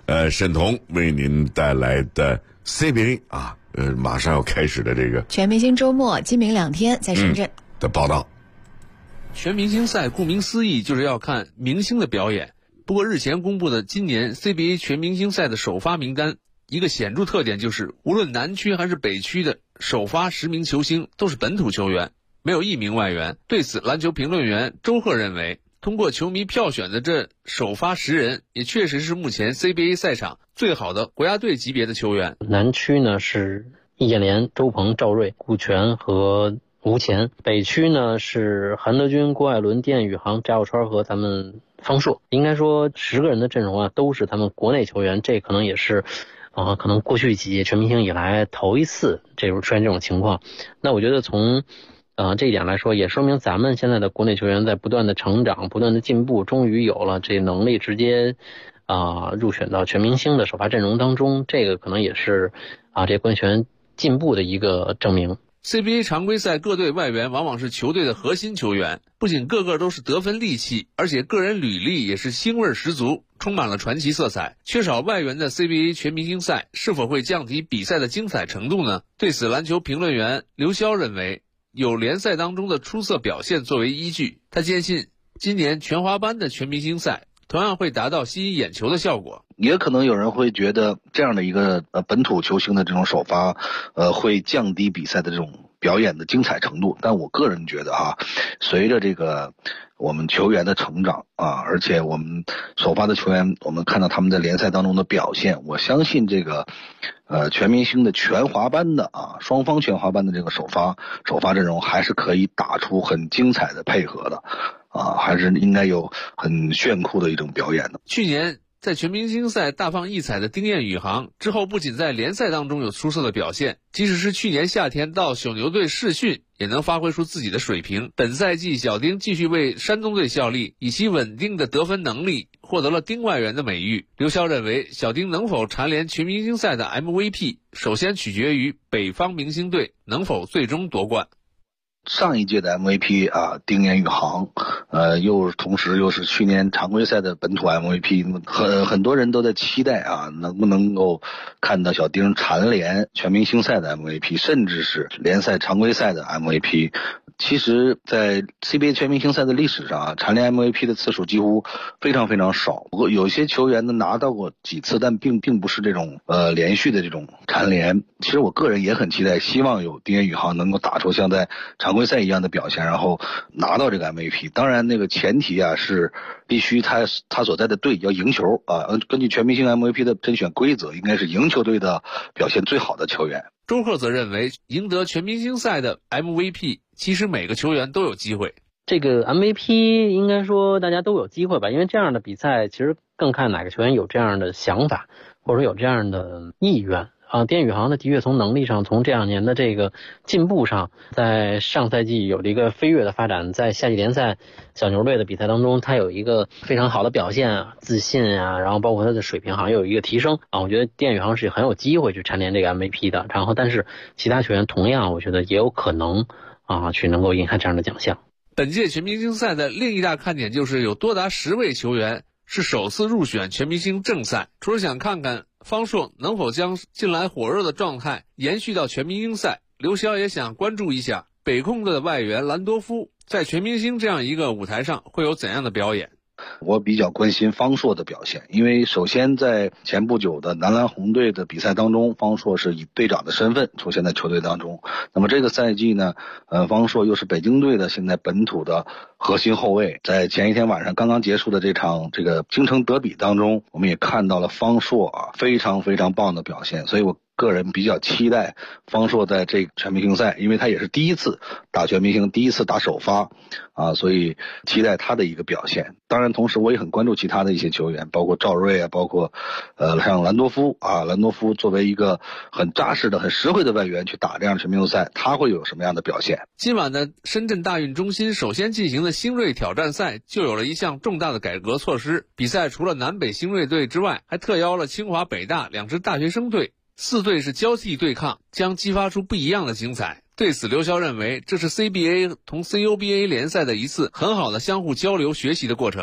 [SPEAKER 1] 沈彤为您带来的 CBA 啊，马上要开始的这个
[SPEAKER 9] 全明星周末，今明2天在深圳
[SPEAKER 1] 的报道。
[SPEAKER 3] 全明星赛顾名思义就是要看明星的表演。不过日前公布的今年 CBA 全明星赛的首发名单，一个显著特点就是无论南区还是北区的首发10名球星都是本土球员，没有1名外援。对此，篮球评论员周贺认为，通过球迷票选的这首发10人，也确实是目前 CBA 赛场最好的国家队级别的球员。
[SPEAKER 22] 南区呢是易建联、周鹏、赵睿、顾全和吴前，北区呢是韩德君、郭艾伦、丁彦雨航、翟小川和咱们方硕。应该说10个人的阵容啊都是他们国内球员，这可能也是可能过去几届全明星以来头一次出现这种情况。那我觉得从这一点来说，也说明咱们现在的国内球员在不断的成长、不断的进步，终于有了这能力直接入选到全明星的首发阵容当中。这个可能也是这国内球员进步的一个证明。
[SPEAKER 3] CBA 常规赛各队外援往往是球队的核心球员，不仅个个都是得分利器，而且个人履历也是腥味十足，充满了传奇色彩。缺少外援的 CBA 全明星赛是否会降低比赛的精彩程度呢？对此，篮球评论员刘潇认为，有联赛当中的出色表现作为依据。他坚信今年全华班的全明星赛同样会达到吸引眼球的效果。
[SPEAKER 23] 也可能有人会觉得这样的一个本土球星的这种首发会降低比赛的这种表演的精彩程度，但我个人觉得随着这个我们球员的成长而且我们首发的球员，我们看到他们在联赛当中的表现，我相信这个全明星的全华班的双方全华班的这个首发阵容还是可以打出很精彩的配合的还是应该有很炫酷的一种表演的。
[SPEAKER 3] 去年在全明星赛大放异彩的丁彦雨航之后，不仅在联赛当中有出色的表现，即使是去年夏天到小牛队试训，也能发挥出自己的水平。本赛季小丁继续为山东队效力，以其稳定的得分能力获得了丁外援的美誉。刘潇认为，小丁能否蝉联全明星赛的 MVP， 首先取决于北方明星队能否最终夺冠。
[SPEAKER 23] 上一届的 MVP 丁彦雨航同时又是去年常规赛的本土 MVP， 很多人都在期待能不能够看到小丁蝉联全明星赛的 MVP， 甚至是联赛常规赛的 MVP。其实在 CBA 全明星赛的历史上蝉联 MVP 的次数几乎非常非常少，不过有些球员呢拿到过几次，但并不是这种连续的这种蝉联。其实我个人也很期待，希望有丁彦雨航能够打出像在常规赛一样的表现，然后拿到这个 MVP。 当然那个前提是必须他所在的队要赢球根据全明星 MVP 的甄选规则，应该是赢球队的表现最好的球员。
[SPEAKER 3] 周贺则认为，赢得全明星赛的 MVP 其实每个球员都有机会。
[SPEAKER 22] 这个 MVP 应该说大家都有机会吧，因为这样的比赛其实更看哪个球员有这样的想法，或者有这样的意愿丁彦雨航的确从能力上，从这2年的这个进步上，在上赛季有了一个飞跃的发展，在夏季联赛小牛队的比赛当中，他有一个非常好的表现自信然后包括他的水平好像有一个提升我觉得丁彦雨航是很有机会去蝉联这个 MVP 的。然后但是其他球员同样我觉得也有可能去能够赢下这样的奖项。
[SPEAKER 3] 本届全明星赛的另一大看点就是有多达10位球员是首次入选全明星正赛。除了想看看方硕能否将近来火热的状态延续到全明星赛，刘潇也想关注一下北控的外援兰多夫在全明星这样一个舞台上会有怎样的表演。
[SPEAKER 23] 我比较关心方硕的表现，因为首先在前不久的男篮红队的比赛当中，方硕是以队长的身份出现在球队当中。那么这个赛季呢，方硕又是北京队的现在本土的核心后卫。在前一天晚上刚刚结束的这个京城德比当中，我们也看到了方硕非常非常棒的表现，所以我个人比较期待方硕在这个全明星赛，因为他也是第一次打全明星，第一次打首发所以期待他的一个表现。当然同时我也很关注其他的一些球员，包括赵睿包括像兰多夫兰多夫作为一个很扎实的很实惠的外援去打这样的全明星赛，他会有什么样的表现。
[SPEAKER 3] 今晚的深圳大运中心首先进行的星锐挑战赛就有了一项重大的改革措施，比赛除了南北星锐队之外，还特邀了清华北大2支大学生队，4队是交替对抗，将激发出不一样的精彩。对此，刘潇认为这是 CBA 同 CUBA 联赛的一次很好的相互交流学习的过程。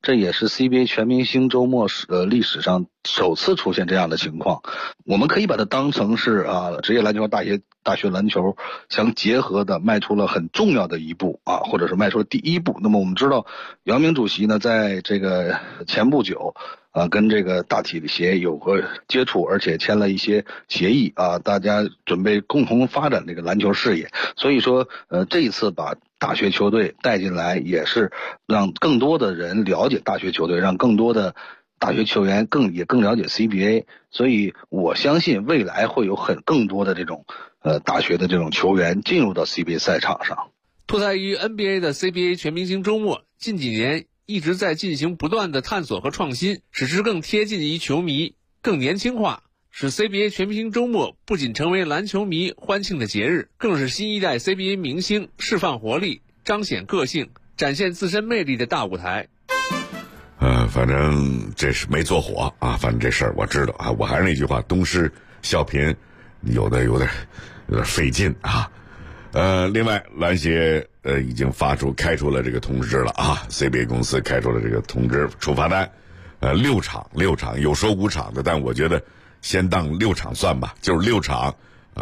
[SPEAKER 23] 这也是 CBA 全明星周末历史上首次出现这样的情况。我们可以把它当成是职业篮球大学篮球相结合的迈出了很重要的一步或者是迈出了第一步。那么我们知道姚明主席呢，在这个前不久跟这个大体协有过接触，而且签了一些协议大家准备共同发展这个篮球事业。所以说这一次把大学球队带进来，也是让更多的人了解大学球队，让更多的大学球员也更了解 CBA。 所以我相信未来会有更多的这种大学的这种球员进入到 CBA 赛场上。
[SPEAKER 3] 脱胎于 NBA 的 CBA 全明星周末近几年一直在进行不断的探索和创新，使之更贴近于球迷，更年轻化，使 CBA 全明星周末不仅成为篮球迷欢庆的节日，更是新一代 CBA 明星释放活力、彰显个性、展现自身魅力的大舞台。
[SPEAKER 1] 反正这是没做火反正这事儿我知道我还是那句话，东施效颦有点费劲另外篮协已经开出了这个通知了CBA 公司开出了这个通知，处罚单6场，有说5场的，但我觉得先当6场算吧，就是6场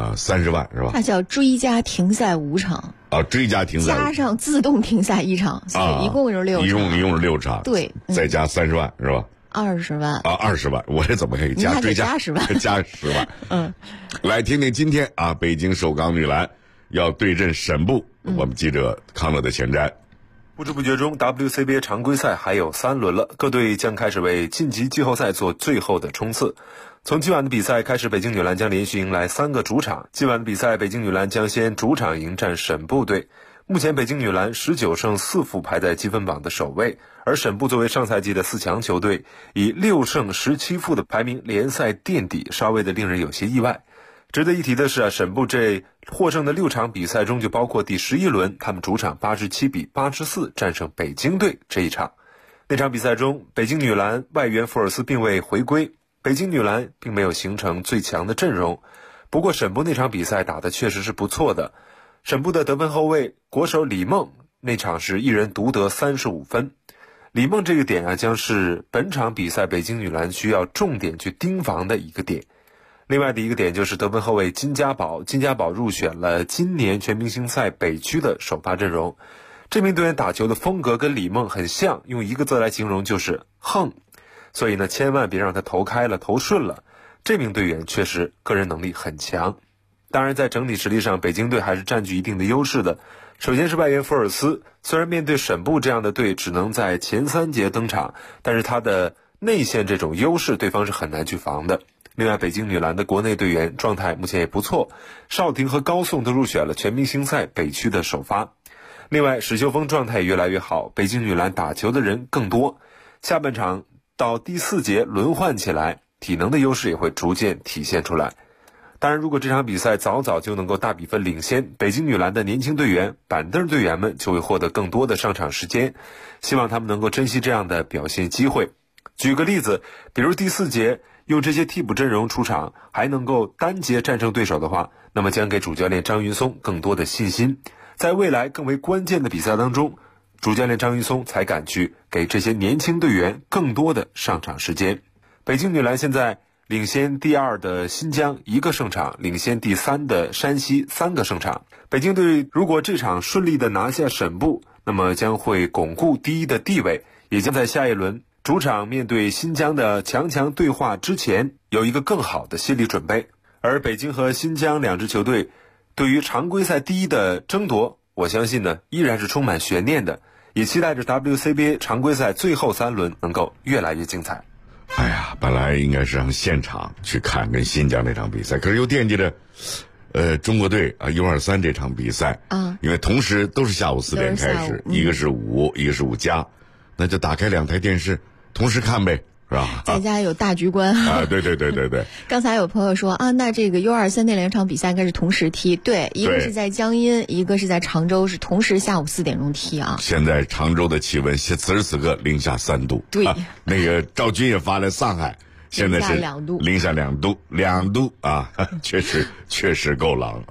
[SPEAKER 1] 30万是吧？
[SPEAKER 9] 它叫追加停赛5场
[SPEAKER 1] 追加停赛
[SPEAKER 9] 加上自动停赛1场，所以一共是6场，
[SPEAKER 1] 一共是6场，
[SPEAKER 9] 对，
[SPEAKER 1] 再加30万是吧
[SPEAKER 9] ？20万
[SPEAKER 1] 20万，我这怎么可以加追加
[SPEAKER 9] 10万？
[SPEAKER 1] 加10万。来听听今天北京首钢女篮要对阵沈布，我们记者康乐的前瞻。
[SPEAKER 4] 不知不觉中 WCBA 常规赛还有3轮了，各队将开始为晋级季后赛做最后的冲刺。从今晚的比赛开始，北京女篮将连续迎来3个主场。今晚的比赛，北京女篮将先主场迎战沈布队。目前北京女篮19胜4负排在积分榜的首位，而沈布作为上赛季的4强球队，以6胜17负的排名联赛垫底，稍微的令人有些意外。值得一提的是沈布这获胜的6场比赛中，就包括第11轮他们主场87比84战胜北京队这一场。那场比赛中，北京女篮外援福尔斯并未回归，北京女篮并没有形成最强的阵容。不过沈布那场比赛打得确实是不错的，沈布的得分后卫国手李梦那场是一人独得35分。李梦这个点将是本场比赛北京女篮需要重点去盯防的一个点。另外的一个点就是得分后卫金家宝入选了今年全明星赛北区的首发阵容。这名队员打球的风格跟李梦很像，用一个字来形容就是横。所以呢，千万别让他投开了投顺了，这名队员确实个人能力很强。当然在整体实力上，北京队还是占据一定的优势的。首先是外援福尔斯，虽然面对沈布这样的队只能在前3节登场，但是他的内线这种优势对方是很难去防的。另外北京女篮的国内队员状态目前也不错，邵婷和高颂都入选了全明星赛北区的首发。另外史秀峰状态也越来越好，北京女篮打球的人更多，下半场到第4节轮换起来，体能的优势也会逐渐体现出来。当然如果这场比赛早就能够大比分领先，北京女篮的年轻队员板凳队员们就会获得更多的上场时间，希望他们能够珍惜这样的表现机会。举个例子，比如第4节用这些替补阵容出场还能够单节战胜对手的话，那么将给主教练张云松更多的信心，在未来更为关键的比赛当中，主教练张云松才敢去给这些年轻队员更多的上场时间。北京女篮现在领先第2的新疆1个胜场，领先第3的山西3个胜场。北京队如果这场顺利的拿下沈布，那么将会巩固第1的地位，也将在下一轮主场面对新疆的强对话之前有一个更好的心理准备。而北京和新疆2支球队对于常规赛第1的争夺，我相信呢依然是充满悬念的，也期待着 WCBA 常规赛最后3轮能够越来越精彩。
[SPEAKER 1] 本来应该是让现场去看跟新疆那场比赛，可是又惦记着中国队U23这场比赛因为同时都是下午4点开始，一个是5，一个是5加，那就打开2台电视同时看呗，是吧？
[SPEAKER 9] 在家有大局观
[SPEAKER 1] 对。
[SPEAKER 9] 刚才有朋友说那这个 U23那2场比赛应该是同时踢，对，一个是在江阴，一个是在常州，是同时下午4点钟踢
[SPEAKER 1] 现在常州的气温此时此刻零下3度，
[SPEAKER 9] 对
[SPEAKER 1] 那个赵军也发了上海现在是零下2度，2度确实够冷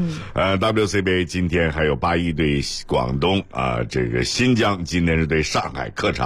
[SPEAKER 1] WCBA 今天还有81对广东这个新疆今天是对上海客场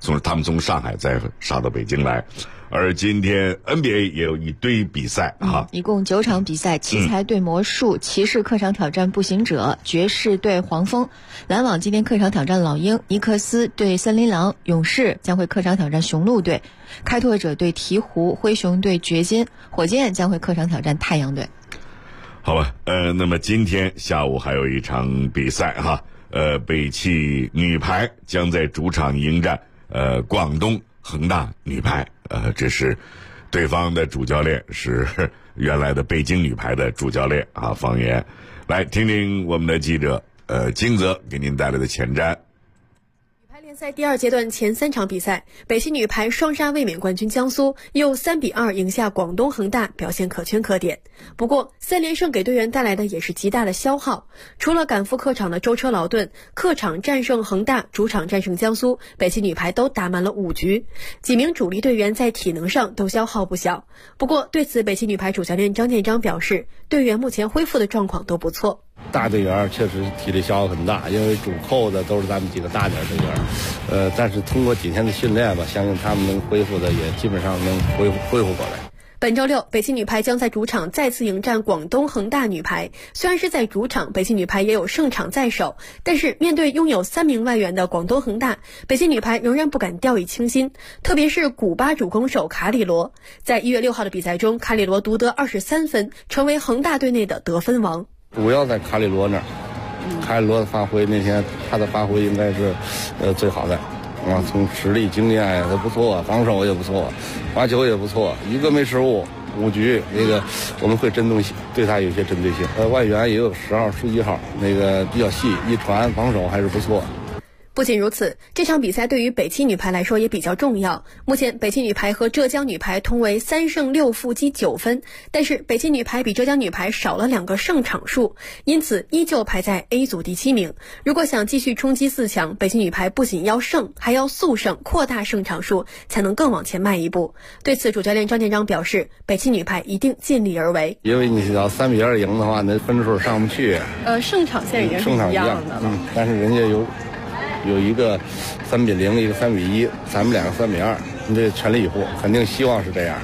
[SPEAKER 1] 他们从上海再杀到北京来。而今天 NBA 也有一堆比赛哈，
[SPEAKER 9] 一共9场比赛，奇才对魔术，骑士客场挑战步行者，爵士对黄蜂，篮网今天客场挑战老鹰，尼克斯对森林狼，勇士将会客场挑战雄鹿队，开拓者对鹈鹕，灰熊对掘金，火箭将会客场挑战太阳队。
[SPEAKER 1] 好吧，那么今天下午还有一场比赛哈，北汽女排将在主场迎战广东恒大女排，这是对方的主教练是原来的北京女排的主教练啊，方言。来听听我们的记者金泽给您带来的前瞻。
[SPEAKER 20] 联赛第2阶段前3场比赛，北汽女排双杀卫冕冠军江苏，又3-2赢下广东恒大，表现可圈可点。不过3连胜给队员带来的也是极大的消耗，除了赶赴客场的舟车劳顿，客场战胜恒大，主场战胜江苏，北汽女排都打满了5局，几名主力队员在体能上都消耗不小。不过对此，北汽女排主教练张建章表示，队员目前恢复的状况都不错。
[SPEAKER 5] 大队员确实体力消耗很大，因为主扣的都是咱们几个大点队员，但是通过几天的训练吧，相信他们能恢复的也基本上能恢复过来。
[SPEAKER 20] 本周6，北汽女排将在主场再次迎战广东恒大女排。虽然是在主场，北汽女排也有胜场在手，但是面对拥有3名外援的广东恒大，北汽女排仍然不敢掉以轻心。特别是古巴主攻手卡里罗，在1月6号的比赛中，卡里罗独得23分，成为恒大队内的得分王。
[SPEAKER 5] 主要在卡里罗那儿，卡里罗的发挥那天他的发挥应该是最好的啊，从实力经验也不错，防守也不错，罚球也不错，一个没失误，5局那个我们会针对性对他有些针对性。外援也有10号、11号，那个比较细，一传防守还是不错。
[SPEAKER 20] 不仅如此，这场比赛对于北汽女排来说也比较重要。目前北汽女排和浙江女排同为3胜6负积9分，但是北汽女排比浙江女排少了2个胜场数，因此依旧排在 A 组第7名。如果想继续冲击4强，北汽女排不仅要胜，还要速胜，扩大胜场数，才能更往前迈一步。对此，主教练张建章表示，北汽女排一定尽力而为。
[SPEAKER 5] 因为你要3-2赢的话，那分数上不去。
[SPEAKER 20] 胜场线已经是一样的了。
[SPEAKER 5] 但是人家有一个3-0，一个3-1，咱们2个3-2，你这全力以赴，肯定希望是这样。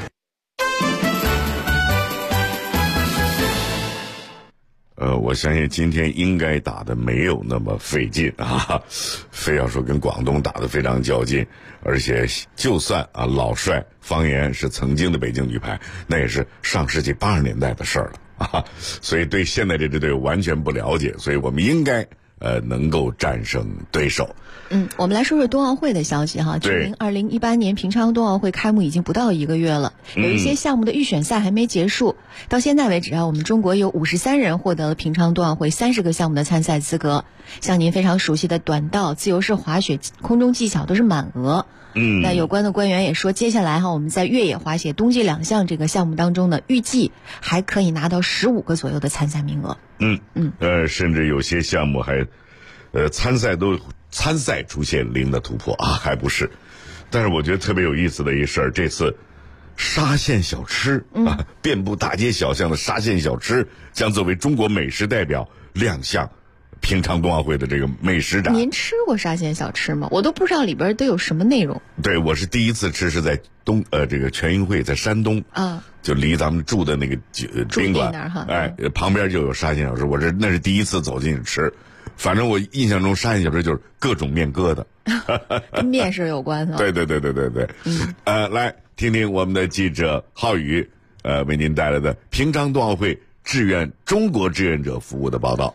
[SPEAKER 1] 我相信今天应该打的没有那么费劲啊，非要说跟广东打得非常较劲，而且就算啊老帅方言是曾经的北京女排，那也是上世纪80年代的事儿了啊，所以对现在这支队完全不了解，所以我们应该能够战胜对手。
[SPEAKER 9] 我们来说说冬奥会的消息哈。距离2018年平昌冬奥会开幕已经不到1个月了，有一些项目的预选赛还没结束。到现在为止啊，我们中国有53人获得了平昌冬奥会30个项目的参赛资格。像您非常熟悉的短道、自由式滑雪、空中技巧都是满额。那有关的官员也说，接下来我们在越野滑雪冬季2项这个项目当中呢，预计还可以拿到15个左右的参赛名额。
[SPEAKER 1] 甚至有些项目还参赛出现零的突破啊，还不是。但是我觉得特别有意思的一事儿，这次沙县小吃啊，遍布大街小巷的沙县小吃将作为中国美食代表亮相平昌冬奥会的这个美食展。
[SPEAKER 9] 您吃过沙县小吃吗？我都不知道里边都有什么内容。
[SPEAKER 1] 对，我是第一次吃，是在这个全运会在山东啊，就离咱们住的那个宾馆旁边就有沙县小吃，那是第一次走进去吃。反正我印象中沙县小吃就是各种面疙瘩，
[SPEAKER 9] 跟面食有关。
[SPEAKER 1] 对。来听听我们的记者浩宇为您带来的平昌冬奥会中国志愿者服务的报道。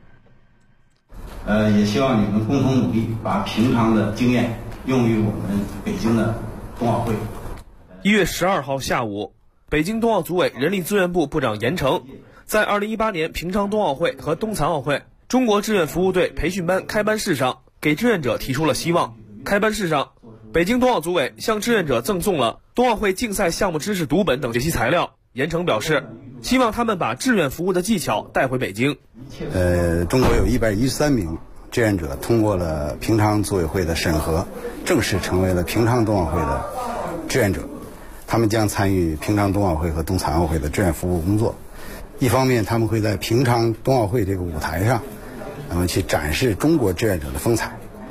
[SPEAKER 12] 也希望你们共同努力，把平昌的经验用于我们北京的冬奥会。
[SPEAKER 13] 1月12号下午，北京冬奥组委人力资源部部长严成在2018年平昌冬奥会和冬残奥会中国志愿服务队培训班开班式上，给志愿者提出了希望。开班式上，北京冬奥组委向志愿者赠送了冬奥会竞赛项目知识读本等学习材料。严成表示，希望他们把志愿服务的技巧带回北京。
[SPEAKER 24] 中国有113名志愿者通过了平昌组委会的审核，正式成为了平昌冬奥会的志愿者。他们将参与平昌冬奥会和冬残奥会的志愿服务工作。一方面，他们会在平昌冬奥会这个舞台上，去展示中国志愿者的风采；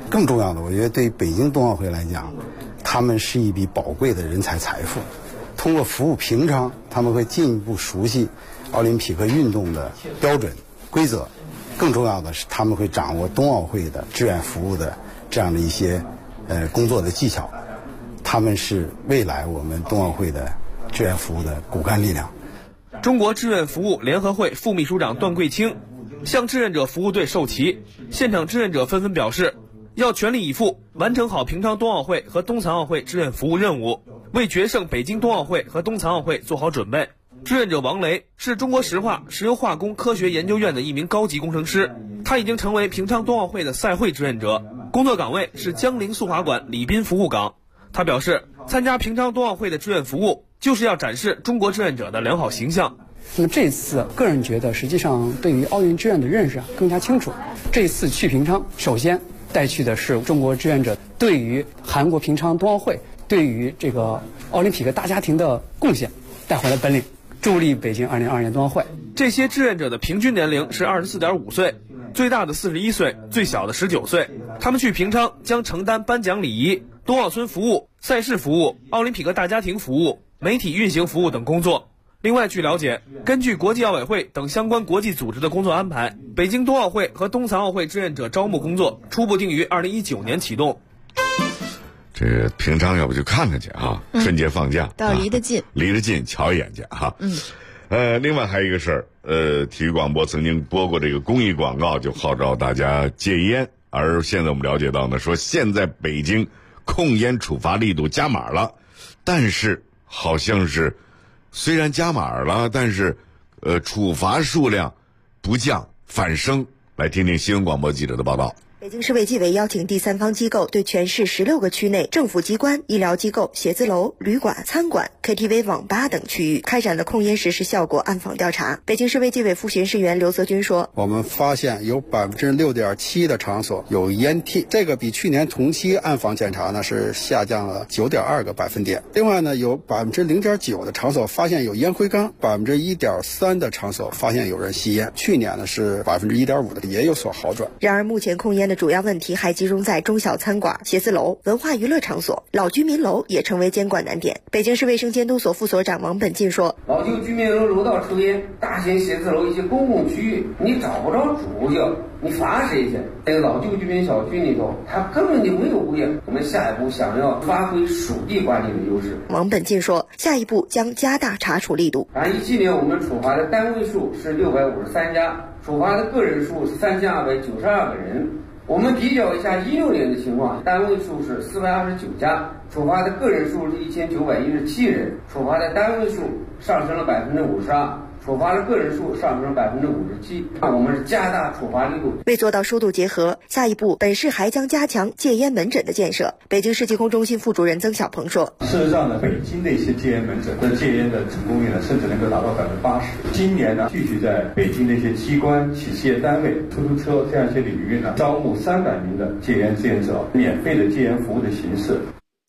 [SPEAKER 24] 更重要的，我觉得对北京冬奥会来讲，他们是一笔宝贵的人才财富。通过服务平昌，他们会进一步熟悉奥林匹克运动的标准规则。更重要的是，他们会掌握冬奥会的志愿服务的这样的一些工作的技巧。他们是未来我们冬奥会的志愿服务的骨干力量。
[SPEAKER 13] 中国志愿服务联合会副秘书长段桂清向志愿者服务队授旗，现场志愿者纷纷表示，要全力以赴完成好平昌冬奥会和冬残奥会志愿服务任务，为决胜北京冬奥会和冬残奥会做好准备。志愿者王雷是中国石化石油化工科学研究院的一名高级工程师，他已经成为平昌冬奥会的赛会志愿者，工作岗位是江陵速滑馆礼宾服务岗。他表示，参加平昌冬奥会的志愿服务就是要展示中国志愿者的良好形象。
[SPEAKER 11] 那么这次个人觉得实际上对于奥运志愿的认识更加清楚。这次去平昌，首先带去的是中国志愿者对于韩国平昌冬奥会对于这个奥林匹克大家庭的贡献带回来本领，助力北京2022年冬奥会。
[SPEAKER 13] 这些志愿者的平均年龄是24.5岁，最大的41岁，最小的19岁。他们去平昌将承担颁奖礼仪、冬奥村服务、赛事服务、奥林匹克大家庭服务、媒体运行服务等工作。另外，据了解，根据国际奥委会等相关国际组织的工作安排，北京冬奥会和冬残奥会志愿者招募工作初步定于2019年启动。
[SPEAKER 1] 这个平昌要不就看看去啊，春节放假，
[SPEAKER 9] 倒离得近，
[SPEAKER 1] 离得近，瞧一眼去哈。另外还有一个事儿，体育广播曾经播过这个公益广告，就号召大家戒烟。而现在我们了解到呢，说现在北京控烟处罚力度加码了，但是好像是虽然加码了，但是处罚数量不降反升。来听听新闻广播记者的报道。
[SPEAKER 14] 北京市卫计委邀请第三方机构对全市16个区内政府机关、医疗机构、写字楼、旅馆、餐馆、KTV、网吧等区域开展了控烟实施效果暗访调查。北京市卫计委副巡视员刘泽军说，
[SPEAKER 24] 我们发现有6.7%的场所有烟蒂，这个比去年同期暗访检查呢是下降了9.2个百分点。另外呢，有0.9%的场所发现有烟灰缸，1.3%的场所发现有人吸烟。去年呢是1.5%的，也有所好转。
[SPEAKER 14] 然而，目前控烟的主要问题还集中在中小餐馆、写字楼、文化娱乐场所，老居民楼也成为监管难点。北京市卫生监督所副所长王本进说，
[SPEAKER 15] 老旧居民楼楼道抽烟，大型写字楼一些公共区域，你找不着主去，你罚谁去？这个老旧居民小区里头，它根本就没有物业。我们下一步想要发挥属地管理的优势。
[SPEAKER 14] 王本进说，下一步将加大查处力度。
[SPEAKER 15] 2017年我们处罚的单位数是653家，处罚的个人数是3292个人。我们比较一下16年的情况，单位数是429家，处罚的个人数是1917人，处罚的单位数上升了52%，处罚的个人数上升了57%。我们是加大处罚力度。
[SPEAKER 14] 为做到疏度结合，下一步本市还将加强戒烟门诊的建设。北京市疾控中心副主任曾小鹏说，
[SPEAKER 16] 事实上呢，北京的一些戒烟门诊的戒烟的成功率呢，甚至能够达到80%。今年呢，继续在北京的一些机关、企事业单位、出租车这样一些领域呢，招募300名的戒烟志愿者，免费的戒烟服务的形式。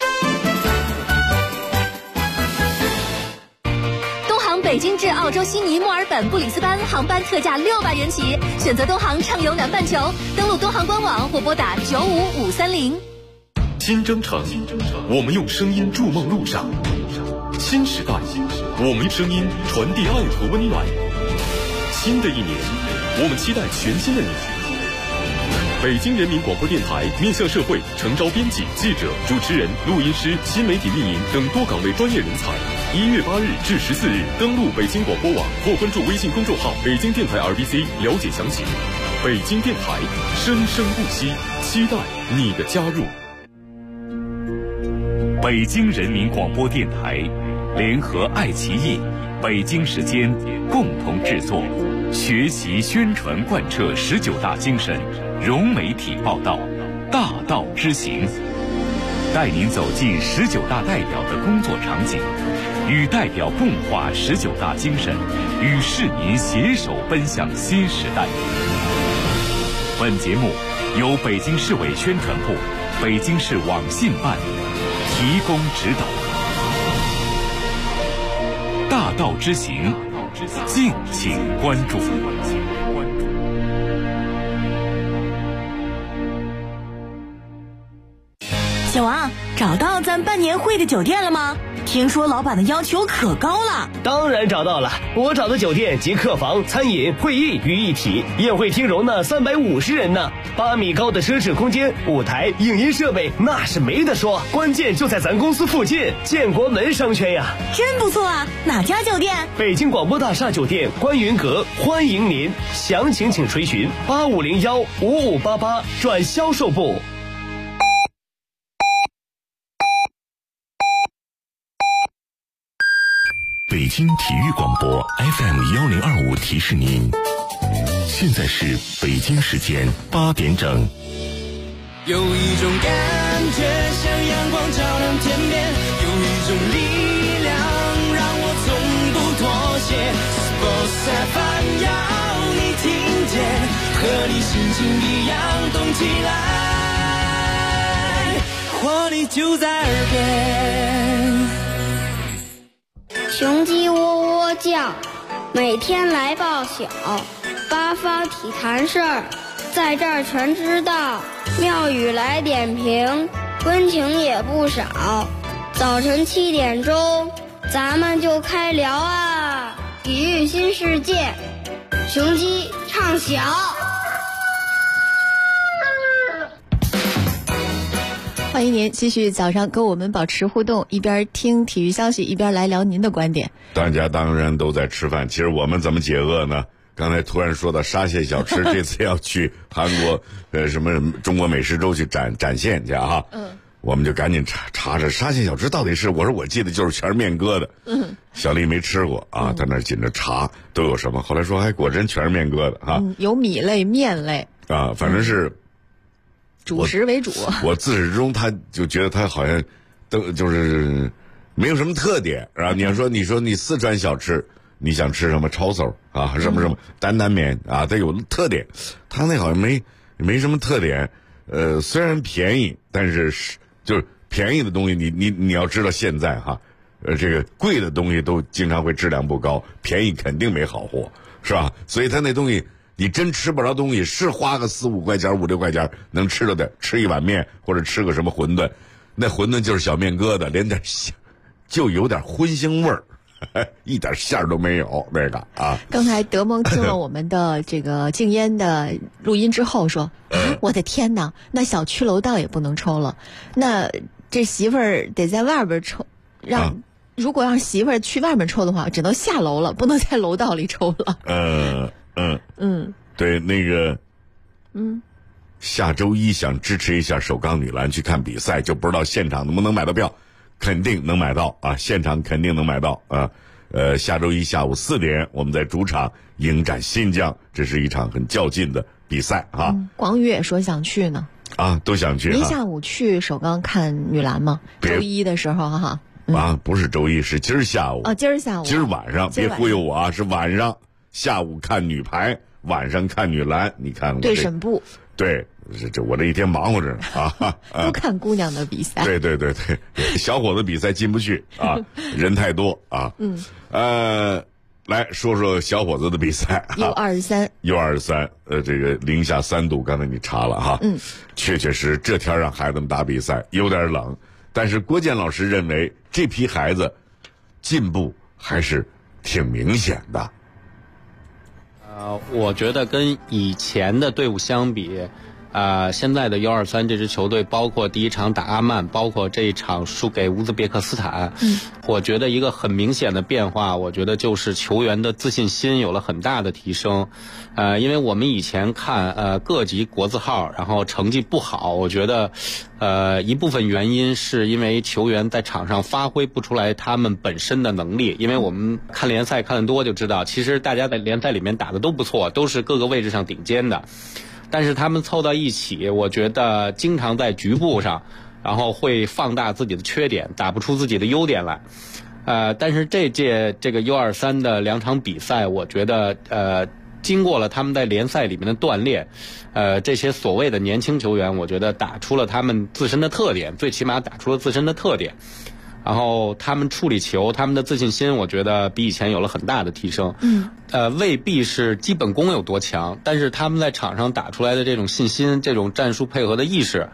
[SPEAKER 18] 北京至澳洲悉尼、墨尔本、布里斯班航班特价600元起，选择东航畅游南半球，登录东航官网或拨打95530。
[SPEAKER 2] 新征程，我们用声音筑梦路上；新时代，我们用声音传递爱和温暖。新的一年，我们期待全新的你。北京人民广播电台面向社会诚招编辑、记者、主持人、录音师、新媒体运营等多岗位专业人才。1月8日至14日，登录北京广播网或关注微信公众号“北京电台 RBC” 了解详情。北京电台，生生不息，期待你的加入。
[SPEAKER 17] 北京人民广播电台联合爱奇艺、北京时间共同制作，学习宣传贯彻19大精神，融媒体报道，大道之行，带您走进19大代表的工作场景，与代表共话19大精神，与市民携手奔向新时代。本节目由北京市委宣传部、北京市网信办提供指导。大道之行，敬请关注。
[SPEAKER 6] 小王，找到咱办年会的酒店了吗？听说老板的要求可高了。
[SPEAKER 8] 当然找到了，我找的酒店集客房、餐饮、会议于一体，宴会厅容纳350人呢，8米高的奢侈空间，舞台、影音设备那是没得说，关键就在咱公司附近，建国门商圈呀。
[SPEAKER 6] 真不错啊，哪家酒店？
[SPEAKER 8] 北京广播大厦酒店观云阁，欢迎您，详情请垂询8501-5588转销售部。
[SPEAKER 19] 北京体育广播 FM1025提示您，现在是北京时间8点整。
[SPEAKER 21] 有一种感觉像阳光照亮天边，有一种力量让我从不妥协。Sports FM 要你听见，和你心情一样动起来，活力就在耳边。
[SPEAKER 10] 雄鸡喔喔叫，每天来报晓，八方体坛事儿，在这儿全知道。庙宇来点评，温情也不少。早晨7点钟，咱们就开聊啊！体育新世界，雄鸡唱晓。
[SPEAKER 9] 欢迎您继续早上跟我们保持互动，一边听体育消息，一边来聊您的观点。
[SPEAKER 1] 大家当然都在吃饭，其实我们怎么解饿呢？刚才突然说到沙县小吃，这次要去韩国什么中国美食周去展现去哈。我们就赶紧查着沙县小吃到底是，我记得就是全是面疙瘩。小丽没吃过啊，在那紧着查都有什么，后来说果真全是面疙瘩哈。
[SPEAKER 9] 有米类、面类
[SPEAKER 1] 啊，反正是。
[SPEAKER 9] 主食为主，
[SPEAKER 1] 我自始至终他就觉得他好像都就是没有什么特点，然后你说你四川小吃，你想吃什么抄手啊，什么担担面啊，它有特点，他那好像没什么特点，虽然便宜，但是就是便宜的东西，你要知道现在哈，这个贵的东西都经常会质量不高，便宜肯定没好货，是吧？所以他那东西。你真吃不着东西，是花个4、5块钱、5、6块钱能吃着的，吃一碗面或者吃个什么馄饨，那馄饨就是小面疙瘩，连点就有点荤腥味儿，一点馅儿都没有那个啊。
[SPEAKER 9] 刚才德蒙听了我们的这个禁烟的录音之后说：“我的天哪，那小区楼道也不能抽了，那这媳妇儿得在外边抽，如果让媳妇儿去外面抽的话，只能下楼了，不能在楼道里抽了。”
[SPEAKER 1] 对，那个，下周一想支持一下首钢女篮去看比赛，就不知道现场能不能买到票，肯定能买到啊，现场肯定能买到啊。下周一下午4点，我们在主场迎战新疆，这是一场很较劲的比赛啊。
[SPEAKER 9] 广宇也说想去呢，
[SPEAKER 1] 都想去。
[SPEAKER 9] 您下午去首钢看女篮吗？周一的时候哈。
[SPEAKER 1] 不是周一，是今儿下午。
[SPEAKER 9] 今儿下午。
[SPEAKER 1] 今儿晚上，别忽悠我啊！是晚上，下午看女排，晚上看女篮。你看我
[SPEAKER 9] 对审部。
[SPEAKER 1] 对，这我这一天忙活着呢啊！
[SPEAKER 9] 都看姑娘的比赛。
[SPEAKER 1] 对，小伙子比赛进不去啊，人太多啊。来说说小伙子的比赛。U23，这个零下3度，刚才你查了哈。确实这天让孩子们打比赛有点冷。但是郭健老师认为这批孩子进步还是挺明显的。
[SPEAKER 25] 我觉得跟以前的队伍相比，现在的U23这支球队，包括第一场打阿曼，包括这一场输给乌兹别克斯坦，我觉得一个很明显的变化，我觉得就是球员的自信心有了很大的提升。因为我们以前看各级国字号，然后成绩不好，我觉得一部分原因是因为球员在场上发挥不出来他们本身的能力。因为我们看联赛看得多就知道，其实大家在联赛里面打得都不错，都是各个位置上顶尖的。但是他们凑到一起，我觉得经常在局部上，然后会放大自己的缺点，打不出自己的优点来。但是这届这个 U23的2场比赛，我觉得经过了他们在联赛里面的锻炼，这些所谓的年轻球员，我觉得打出了他们自身的特点，最起码打出了自身的特点。然后他们处理球，他们的自信心，我觉得比以前有了很大的提升。未必是基本功有多强，但是他们在场上打出来的这种信心，这种战术配合的意识，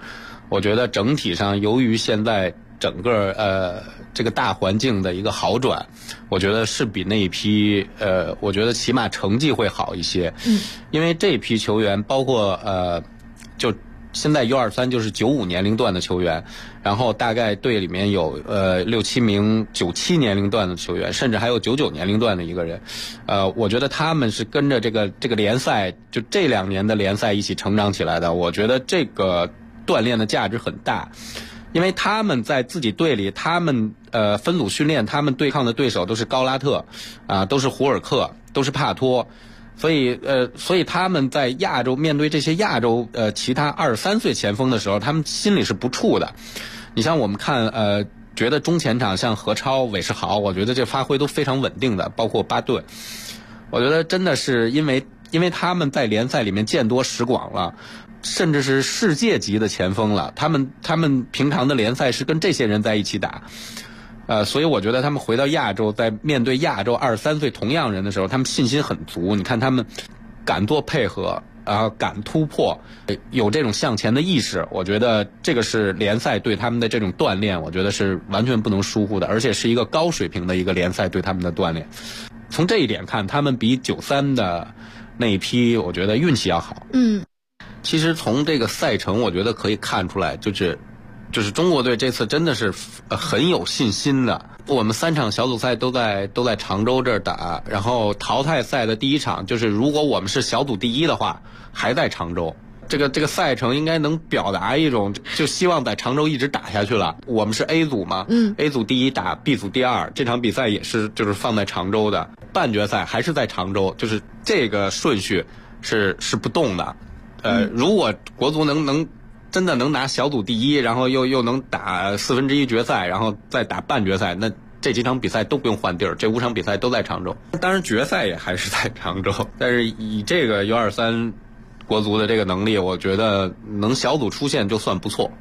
[SPEAKER 25] 我觉得整体上由于现在整个这个大环境的一个好转，我觉得是比那一批我觉得起码成绩会好一些。因为这批球员包括就现在 U23 就是95年龄段的球员，然后大概队里面有6、7名97年龄段的球员，甚至还有99年龄段的一个人。我觉得他们是跟着这个联赛，就这2年的联赛一起成长起来的。我觉得这个锻炼的价值很大。因为他们在自己队里，他们分组训练，他们对抗的对手都是高拉特都是胡尔克，都是帕托，所以他们在亚洲面对这些亚洲其他23岁前锋的时候，他们心里是不怵的。你像我们看觉得中前场像何超、韦世豪，我觉得这发挥都非常稳定的，包括巴顿，我觉得真的是因为他们在联赛里面见多识广了。甚至是世界级的前锋了，他们平常的联赛是跟这些人在一起打，所以我觉得他们回到亚洲，在面对亚洲23岁同样人的时候，他们信心很足。你看他们敢做配合，敢突破，有这种向前的意识，我觉得这个是联赛对他们的这种锻炼，我觉得是完全不能疏忽的，而且是一个高水平的一个联赛对他们的锻炼。从这一点看，他们比93的那一批，我觉得运气要好。其实从这个赛程，我觉得可以看出来，就是中国队这次真的是很有信心的。我们3场小组赛都在常州这儿打，然后淘汰赛的第1场，就是如果我们是小组第1的话，还在常州。这个赛程应该能表达一种就希望在常州一直打下去了。我们是 A 组嘛，A 组第1打 B 组第2，这场比赛也是就是放在常州的，半决赛还是在常州，就是这个顺序是不动的。如果国足能真的能拿小组第1，然后又能打1/4决赛，然后再打半决赛，那这几场比赛都不用换地儿，这5场比赛都在常州。当然决赛也还是在常州，但是以这个 U23 国足的这个能力，我觉得能小组出线就算不错。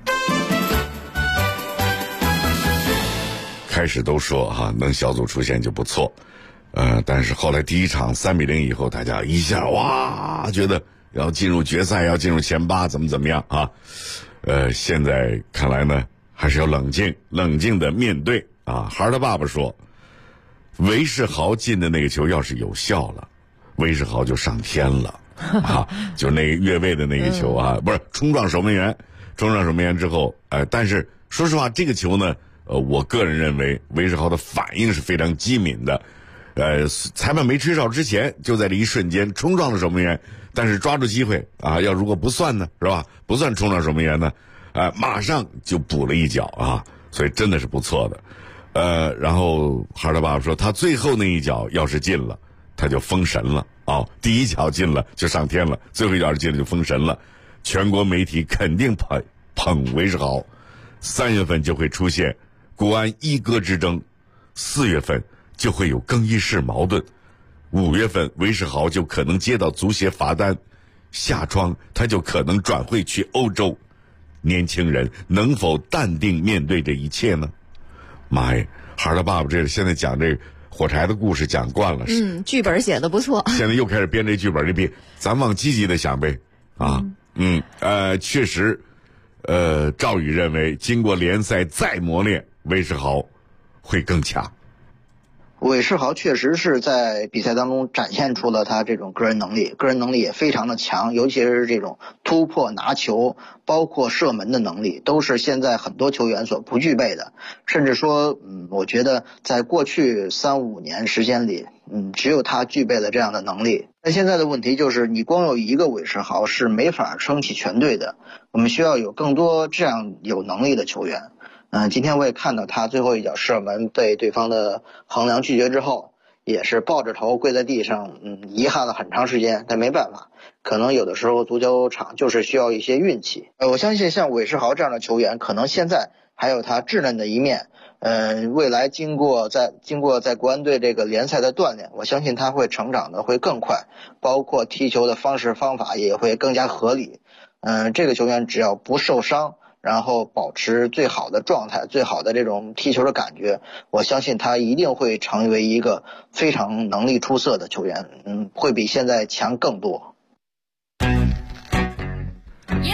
[SPEAKER 1] 开始都说能小组出线就不错，但是后来第1场3-0以后，大家一下哇觉得要进入决赛，要进入前8，怎么样啊？现在看来呢，还是要冷静的面对啊。孩儿的爸爸说，韦世豪进的那个球要是有效了，韦世豪就上天了啊！就那个越位的那个球啊，不是冲撞守门员之后，但是说实话，这个球呢，我个人认为韦世豪的反应是非常机敏的。裁判没吹哨之前，就在这一瞬间冲撞了守门员，但是抓住机会啊，要如果不算呢，是吧？不算冲撞守门员呢，马上就补了一脚啊，所以真的是不错的。然后孩儿的爸爸说，他最后那一脚要是进了，他就封神了啊！第1脚进了就上天了，最后一脚进了就封神了。全国媒体肯定捧韦世豪。3月份就会出现国安1哥之争，4月份就会有更衣室矛盾，5月份韦世豪就可能接到足协罚单，下窗他就可能转会去欧洲。年轻人能否淡定面对这一切呢？妈呀，孩儿的爸爸这现在讲这火柴的故事讲惯了，
[SPEAKER 9] 剧本写得不错，
[SPEAKER 1] 现在又开始编这剧本，咱往积极的想呗啊。确实赵宇认为经过联赛再磨练，韦世豪会更强。
[SPEAKER 3] 韦世豪确实是在比赛当中展现出了他这种个人能力也非常的强，尤其是这种突破拿球，包括射门的能力，都是现在很多球员所不具备的。甚至说，我觉得在过去3-5年时间里，只有他具备了这样的能力。但现在的问题就是，你光有一个韦世豪是没法撑起全队的，我们需要有更多这样有能力的球员。今天我也看到他最后一脚射门被对方的横梁拒绝之后，也是抱着头跪在地上，遗憾了很长时间，但没办法，可能有的时候足球场就是需要一些运气。我相信像韦世豪这样的球员，可能现在还有他稚嫩的一面，未来经过在国安队这个联赛的锻炼，我相信他会成长的会更快，包括踢球的方式方法也会更加合理。这个球员只要不受伤，然后保持最好的状态，最好的这种踢球的感觉，我相信他一定会成为一个非常能力出色的球员，会比现在强更多。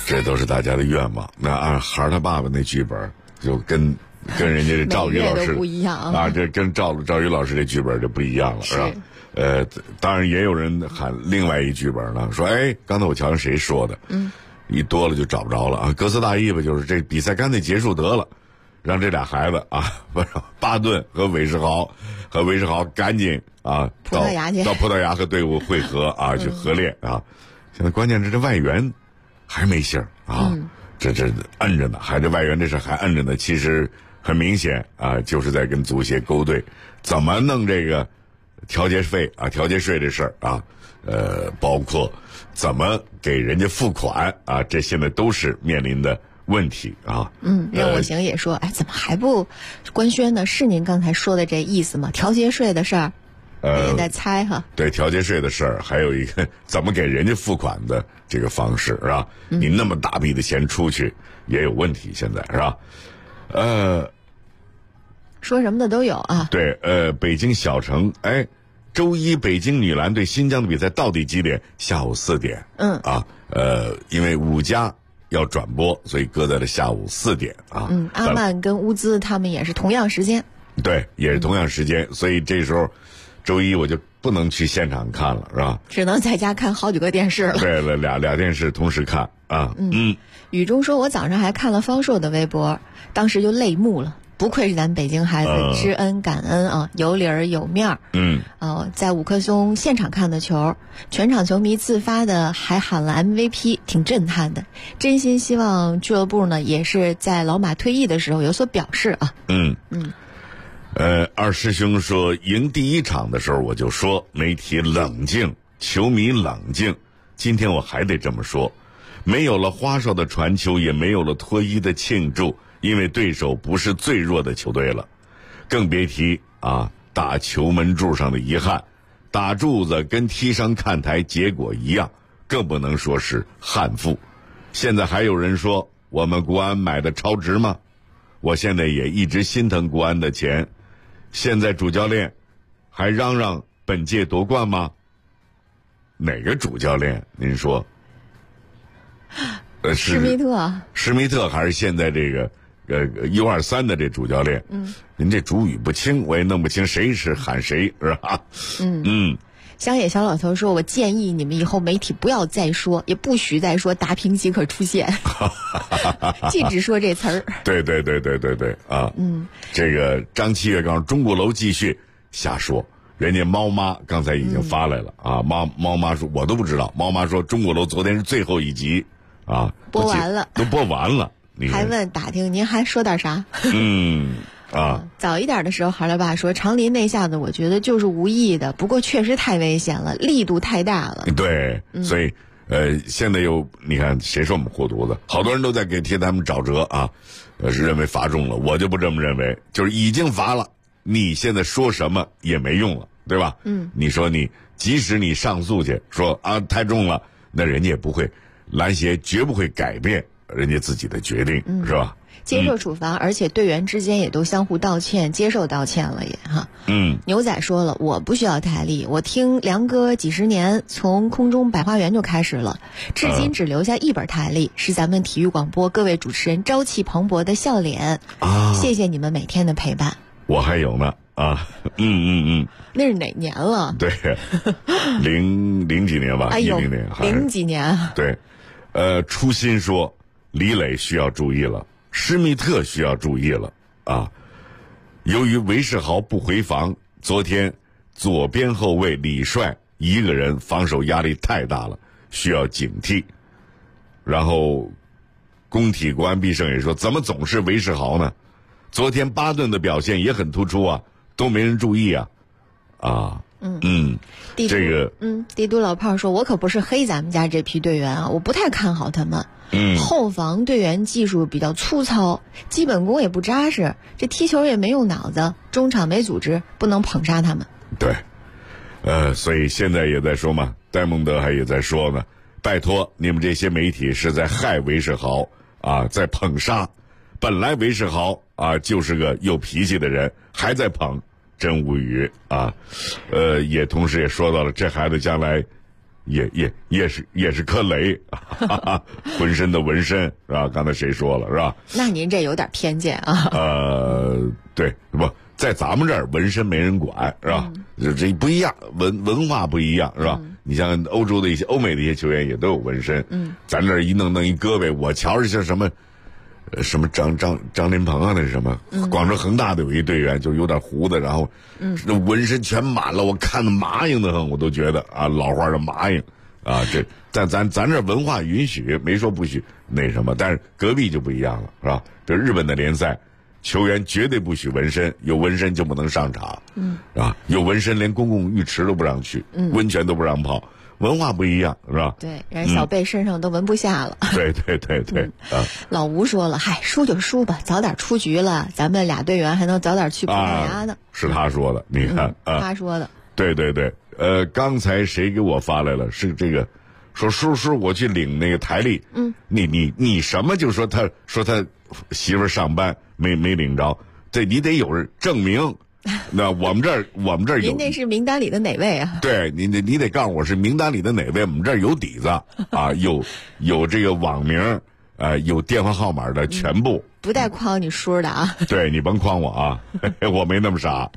[SPEAKER 1] 这都是大家的愿望。那按孩儿他爸爸那剧本，就跟人家这赵宇老师
[SPEAKER 9] 不一样
[SPEAKER 1] 啊，这跟赵宇老师这剧本就不一样了，是吧？当然也有人喊另外一剧本了，说刚才我瞧见谁说的，一多了就找不着了啊。歌词大意吧，就是这比赛干脆结束得了，让这俩孩子啊，巴顿和韦世豪赶紧啊到葡萄牙和队伍会合啊，去合练啊。现在关键是这外援还没信儿啊，这摁着呢，还这外援这事还摁着呢。其实很明显啊，就是在跟足协勾兑，怎么弄这个调节税这事儿啊，包括怎么给人家付款啊，这现在都是面临的问题啊。
[SPEAKER 9] 任我行也说，怎么还不官宣呢？是您刚才说的这意思吗？调节税的事儿，也在猜哈。对，
[SPEAKER 1] 调节税的事儿，还有一个怎么给人家付款的这个方式是吧？你那么大笔的钱出去也有问题，现在是吧？
[SPEAKER 9] 说什么的都有啊。
[SPEAKER 1] 对，北京小城，周一北京女篮对新疆的比赛到底几点？下午4点。因为5家要转播，所以搁在了下午4点啊。
[SPEAKER 9] 阿曼跟乌兹他们也是同样时间。
[SPEAKER 1] 对，也是同样时间，所以这时候周一我就不能去现场看了，是吧？
[SPEAKER 9] 只能在家看好几个电视了。
[SPEAKER 1] 对了，俩电视同时看啊。
[SPEAKER 9] 雨中说，我早上还看了方硕的微博，当时就泪目了。不愧是咱北京孩子，知恩感恩啊，有理儿有面儿。在五棵松现场看的球，全场球迷自发的还喊了 MVP， 挺震撼的。真心希望俱乐部呢，也是在老马退役的时候有所表示啊。
[SPEAKER 1] 二师兄说，赢第1场的时候我就说媒体冷静，球迷冷静。今天我还得这么说，没有了花哨的传球，也没有了脱衣的庆祝。因为对手不是最弱的球队了，更别提打球门柱上的遗憾，打柱子跟踢上看台结果一样，更不能说是憾负。现在还有人说我们国安买的超值吗？我现在也一直心疼国安的钱，现在主教练还嚷嚷本届夺冠吗？哪个主教练？您说？
[SPEAKER 9] 施
[SPEAKER 1] 密特还是现在这个123的这主教练？您这主语不清，我也弄不清谁是喊谁，是吧？
[SPEAKER 9] 乡野小老头说，我建议你们以后媒体不要再说，也不许再说打平即可出现，禁止说这词儿。
[SPEAKER 1] 对啊。这个张七月告诉中国楼继续瞎说，人家猫妈刚才已经发来了啊。猫妈说，我都不知道。猫妈说中国楼昨天是最后一集啊，
[SPEAKER 9] 播完了，
[SPEAKER 1] 都播完了。
[SPEAKER 9] 还问打听您还说点啥？早一点的时候，孩儿爸说长林那下子我觉得就是无意的，不过确实太危险了，力度太大了。
[SPEAKER 1] 对，所以现在又你看谁说我们护犊子？好多人都在给替他们找辙啊，是认为罚中了，我就不这么认为，就是已经罚了，你现在说什么也没用了，对吧？你说即使你上诉去说太重了，那人家也不会，篮协绝不会改变人家自己的决定，是吧？
[SPEAKER 9] 接受处罚，而且队员之间也都相互道歉，接受道歉了也哈。牛仔说了，我不需要台历，我听梁哥几十年，从空中百花园就开始了，至今只留下一本台历，是咱们体育广播各位主持人朝气蓬勃的笑脸谢谢你们每天的陪伴。
[SPEAKER 1] 我还有呢
[SPEAKER 9] 那是哪年了？
[SPEAKER 1] 对零几年吧，10年
[SPEAKER 9] 零几年。
[SPEAKER 1] 对，初心说李磊需要注意了，施密特需要注意了啊！由于韦世豪不回防，昨天左边后卫李帅一个人防守压力太大了，需要警惕。然后工体国安必胜也说，怎么总是韦世豪呢？昨天巴顿的表现也很突出啊，都没人注意啊。这个
[SPEAKER 9] 帝都老炮说，我可不是黑咱们家这批队员啊，我不太看好他们。后防队员技术比较粗糙，基本功也不扎实，这踢球也没用脑子，中场没组织，不能捧杀他们。
[SPEAKER 1] 对，所以现在也在说嘛，戴蒙德还也在说呢，拜托你们这些媒体是在害韦世豪啊，在捧杀。本来韦世豪啊就是个有脾气的人，还在捧，真无语啊。也同时也说到了，这孩子将来也是颗雷，浑身的纹身是吧？刚才谁说了是吧？
[SPEAKER 9] 那您这有点偏见啊。
[SPEAKER 1] 对，不在咱们这儿纹身没人管是吧？这不一样，文化不一样是吧？你像欧洲的一些欧美的一些球员也都有纹身，咱这儿一弄一胳膊，我瞧着像什么张林鹏啊，那是什么？广州恒大的有一队员就有点胡子，然后那纹身全满了，我看的麻硬的很，我都觉得啊，老话的麻硬啊，这咱这文化允许，没说不许那什么，但是隔壁就不一样了，是吧？这日本的联赛，球员绝对不许纹身，有纹身就不能上场，是吧？有纹身连公共浴池都不让去，温泉都不让泡。文化不一样是吧？
[SPEAKER 9] 对，人小贝身上都纹不下了。
[SPEAKER 1] 对，
[SPEAKER 9] 老吴说了，嗨，输就输吧，早点出局了，咱们俩队员还能早点去葡萄牙呢。
[SPEAKER 1] 是他说的，你看
[SPEAKER 9] 他说的。
[SPEAKER 1] 对，刚才谁给我发来了？是这个，说叔，我去领那个台历。你什么就说他媳妇上班没领着，这你得有证明。那我们这儿有，
[SPEAKER 9] 您那是名单里的哪位啊？
[SPEAKER 1] 对，你得告诉我是名单里的哪位，我们这儿有底子啊，有这个网名，有电话号码的全部，
[SPEAKER 9] 不带诓你叔的啊。
[SPEAKER 1] 对，你甭诓我啊，我没那么傻。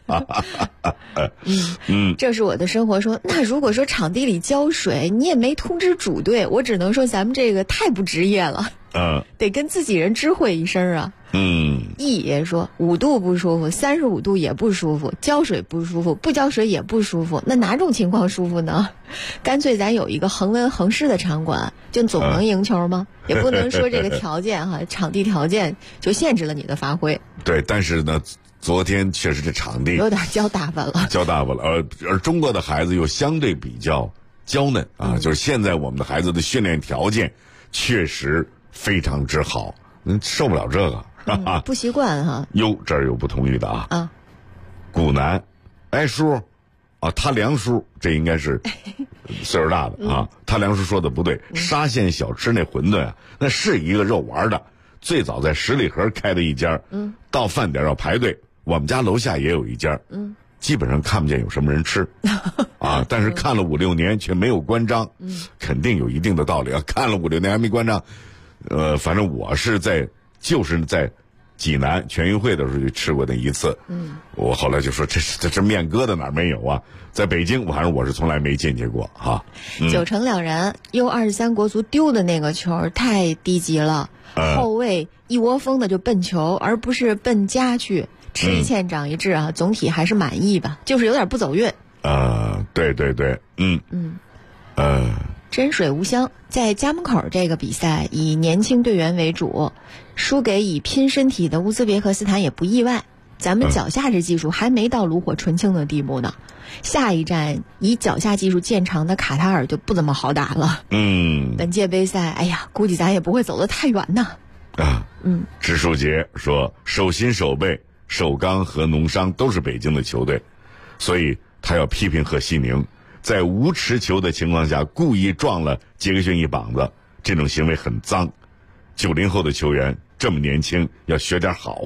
[SPEAKER 9] 这是我的生活说，那如果说场地里浇水，你也没通知主队，我只能说咱们这个太不职业了。得跟自己人知会一声啊。易爷说5度不舒服，35度也不舒服，浇水不舒服，不浇水也不舒服，那哪种情况舒服呢？干脆咱有一个恒温恒湿的场馆，就总能赢球吗？也不能说这个条件哈，场地条件就限制了你的发挥。
[SPEAKER 1] 对，但是呢，昨天确实这场地
[SPEAKER 9] 有点浇大发了，
[SPEAKER 1] 而中国的孩子又相对比较娇嫩啊，就是现在我们的孩子的训练条件确实非常之好，受不了这个。
[SPEAKER 9] 不习惯哈。
[SPEAKER 1] 这儿有不同意的啊。古南，叔，他梁叔，这应该是岁数大的啊。他梁叔说的不对，沙县小吃那馄饨啊，那是一个肉丸的，最早在十里河开的一家，到饭点要排队。我们家楼下也有一家，基本上看不见有什么人吃，但是看了5-6年却没有关张，肯定有一定的道理啊。看了5-6年还没关张，反正我是就是在济南全运会的时候就吃过那一次，我后来就说这面疙瘩哪儿没有啊？在北京，反正我是从来没进去过哈。
[SPEAKER 9] 9成2然，U23国足丢的那个球太低级了，后卫一窝蜂的就奔球，而不是奔家去，吃一堑长一智啊。总体还是满意吧，就是有点不走运。
[SPEAKER 1] 对，
[SPEAKER 9] 真水无香，在家门口这个比赛以年轻队员为主，输给以拼身体的乌兹别克斯坦也不意外。咱们脚下这技术还没到炉火纯青的地步呢，下一站以脚下技术见长的卡塔尔就不怎么好打了。本届杯赛，估计咱也不会走得太远呢。
[SPEAKER 1] 植树杰说，首新首贝、首钢和农商都是北京的球队，所以他要批评贺西宁。在无持球的情况下故意撞了杰克逊一膀子，这种行为很脏。90后的球员这么年轻，要学点好。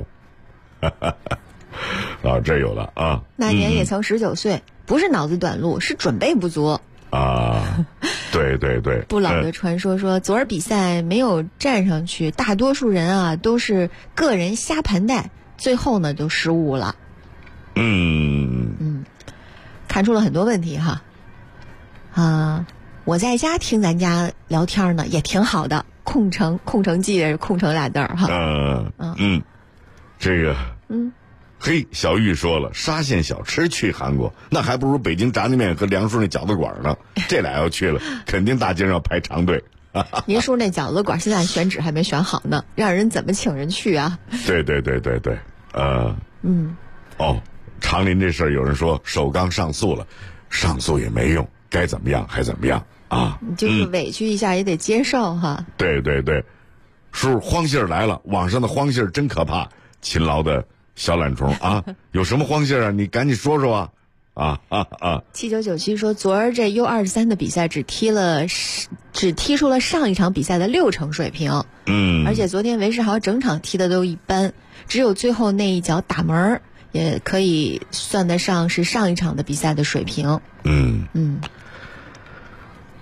[SPEAKER 1] 这有了啊。
[SPEAKER 9] 那年也曾19岁，不是脑子短路，是准备不足
[SPEAKER 1] 啊。对。
[SPEAKER 9] 不老的传说说，昨儿比赛没有站上去，大多数人啊都是个人瞎盘带，最后呢就失误了。看出了很多问题哈。我在家听咱家聊天呢，也挺好的。空城记是空城俩字儿哈。
[SPEAKER 1] 这个小玉说了，沙县小吃去韩国，那还不如北京炸酱面和梁叔那饺子馆呢。这俩要去了，肯定大街上要排长队。
[SPEAKER 9] 您叔那饺子馆现在选址还没选好呢，让人怎么请人去啊？
[SPEAKER 1] 对。长林这事儿，有人说首钢上诉了，上诉也没用，该怎么样还怎么样啊？
[SPEAKER 9] 你就是委屈一下也得接受哈。
[SPEAKER 1] 对，叔荒信儿来了，网上的荒信儿真可怕，勤劳的小懒虫啊，有什么荒信儿啊？你赶紧说说啊
[SPEAKER 9] ！7997说，昨儿这 U23的比赛只踢出了上一场比赛的6成水平，而且昨天韦世豪整场踢的都一般，只有最后那一脚打门也可以算得上是上一场的比赛的水平。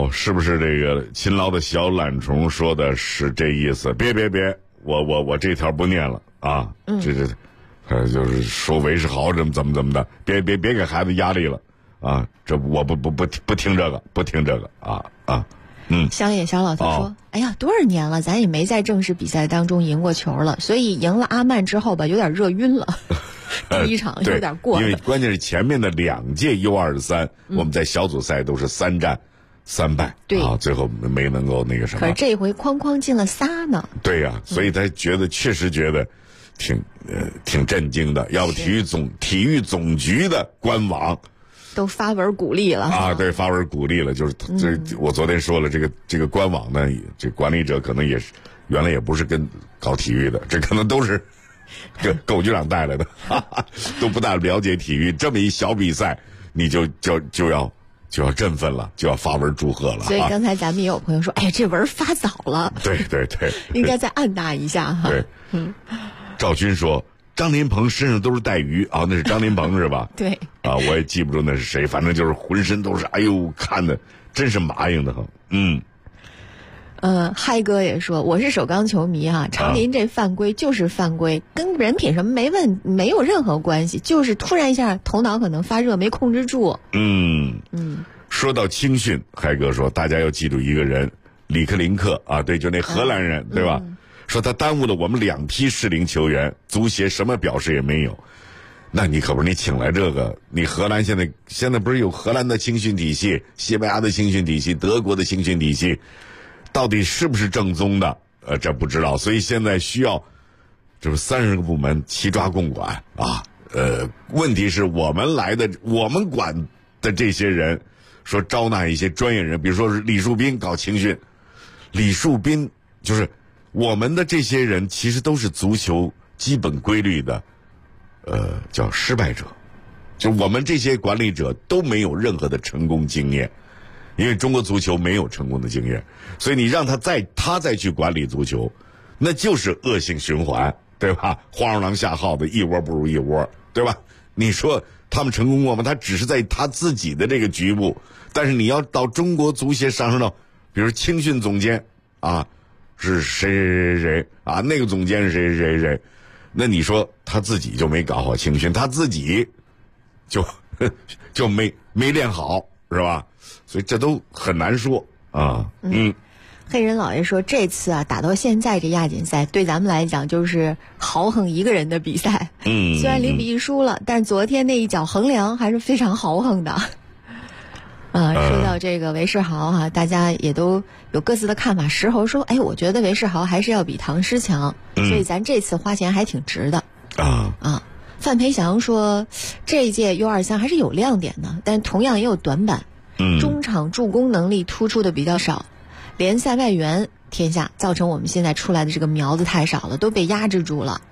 [SPEAKER 1] 哦，是不是这个勤劳的小懒虫说的是这意思？别，我这条不念了啊！就是说韦世豪怎么的，别给孩子压力了啊！这我不听这个，不听这个啊！
[SPEAKER 9] 乡野小老头说：“哎呀，多少年了，咱也没在正式比赛当中赢过球了，所以赢了阿曼之后吧，有点热晕了。第一场有点过。
[SPEAKER 1] 因为关键是前面的2届 U23，我们在小组赛都是3战3败，
[SPEAKER 9] 对
[SPEAKER 1] 啊，最后没能够那个什么。
[SPEAKER 9] 可是这回哐进了仨呢。
[SPEAKER 1] 对呀，所以他确实觉得挺震惊的。要不体育总局的官网。”
[SPEAKER 9] 都发文鼓励了
[SPEAKER 1] 啊！对，发文鼓励了，就是我昨天说了，这个官网呢，这管理者可能也是原来也不是跟搞体育的，这可能都是这狗局长带来的，都不大了解体育。这么一小比赛，你就要振奋了，就要发文祝贺了。
[SPEAKER 9] 所以刚才咱们也有朋友说，哎，这文发早了，
[SPEAKER 1] 对，
[SPEAKER 9] 应该再按捺一下哈。
[SPEAKER 1] 对，赵军说。张林鹏身上都是带鱼啊，那是张林鹏是吧？
[SPEAKER 9] 对
[SPEAKER 1] 啊，我也记不住那是谁，反正就是浑身都是，哎呦，看的真是麻硬的很。
[SPEAKER 9] 嗨哥也说我是首钢球迷哈，长林这犯规就是犯规，跟人品什么没有任何关系，就是突然一下头脑可能发热没控制住。
[SPEAKER 1] 说到青训，嗨哥说大家要记住一个人，里克林克啊，对，就那荷兰人，对吧？说他耽误了我们2批适龄球员，足协什么表示也没有。那你可不是你请来这个，你荷兰现在不是有荷兰的青训体系、西班牙的青训体系、德国的青训体系，到底是不是正宗的？这不知道。所以现在需要就是30个部门齐抓共管啊。问题是我们管的这些人，说招纳一些专业人，比如说是李树斌搞青训，李树斌就是我们的这些人其实都是足球基本规律的叫失败者，就我们这些管理者都没有任何的成功经验，因为中国足球没有成功的经验，所以你让他再去管理足球，那就是恶性循环，对吧？黄鼠狼下耗子，一窝不如一窝，对吧？你说他们成功过吗？他只是在他自己的这个局部，但是你要到中国足协上升到，比如青训总监啊是谁啊，那个总监是谁，那你说他自己就没搞好青训，他自己就没练好，是吧？所以这都很难说啊。
[SPEAKER 9] 黑人老爷说，这次啊打到现在这亚锦赛对咱们来讲就是豪横一个人的比赛。虽然0-1输了，但是昨天那一脚横梁还是非常豪横的。说到这个韦世豪哈，大家也都有各自的看法。石猴说，哎，我觉得韦世豪还是要比唐诗强，所以咱这次花钱还挺值的。范培祥说，这一届 U23 还是有亮点的，但同样也有短板。中场助攻能力突出的比较少，联赛外援天下，造成我们现在出来的这个苗子太少了，都被压制住了。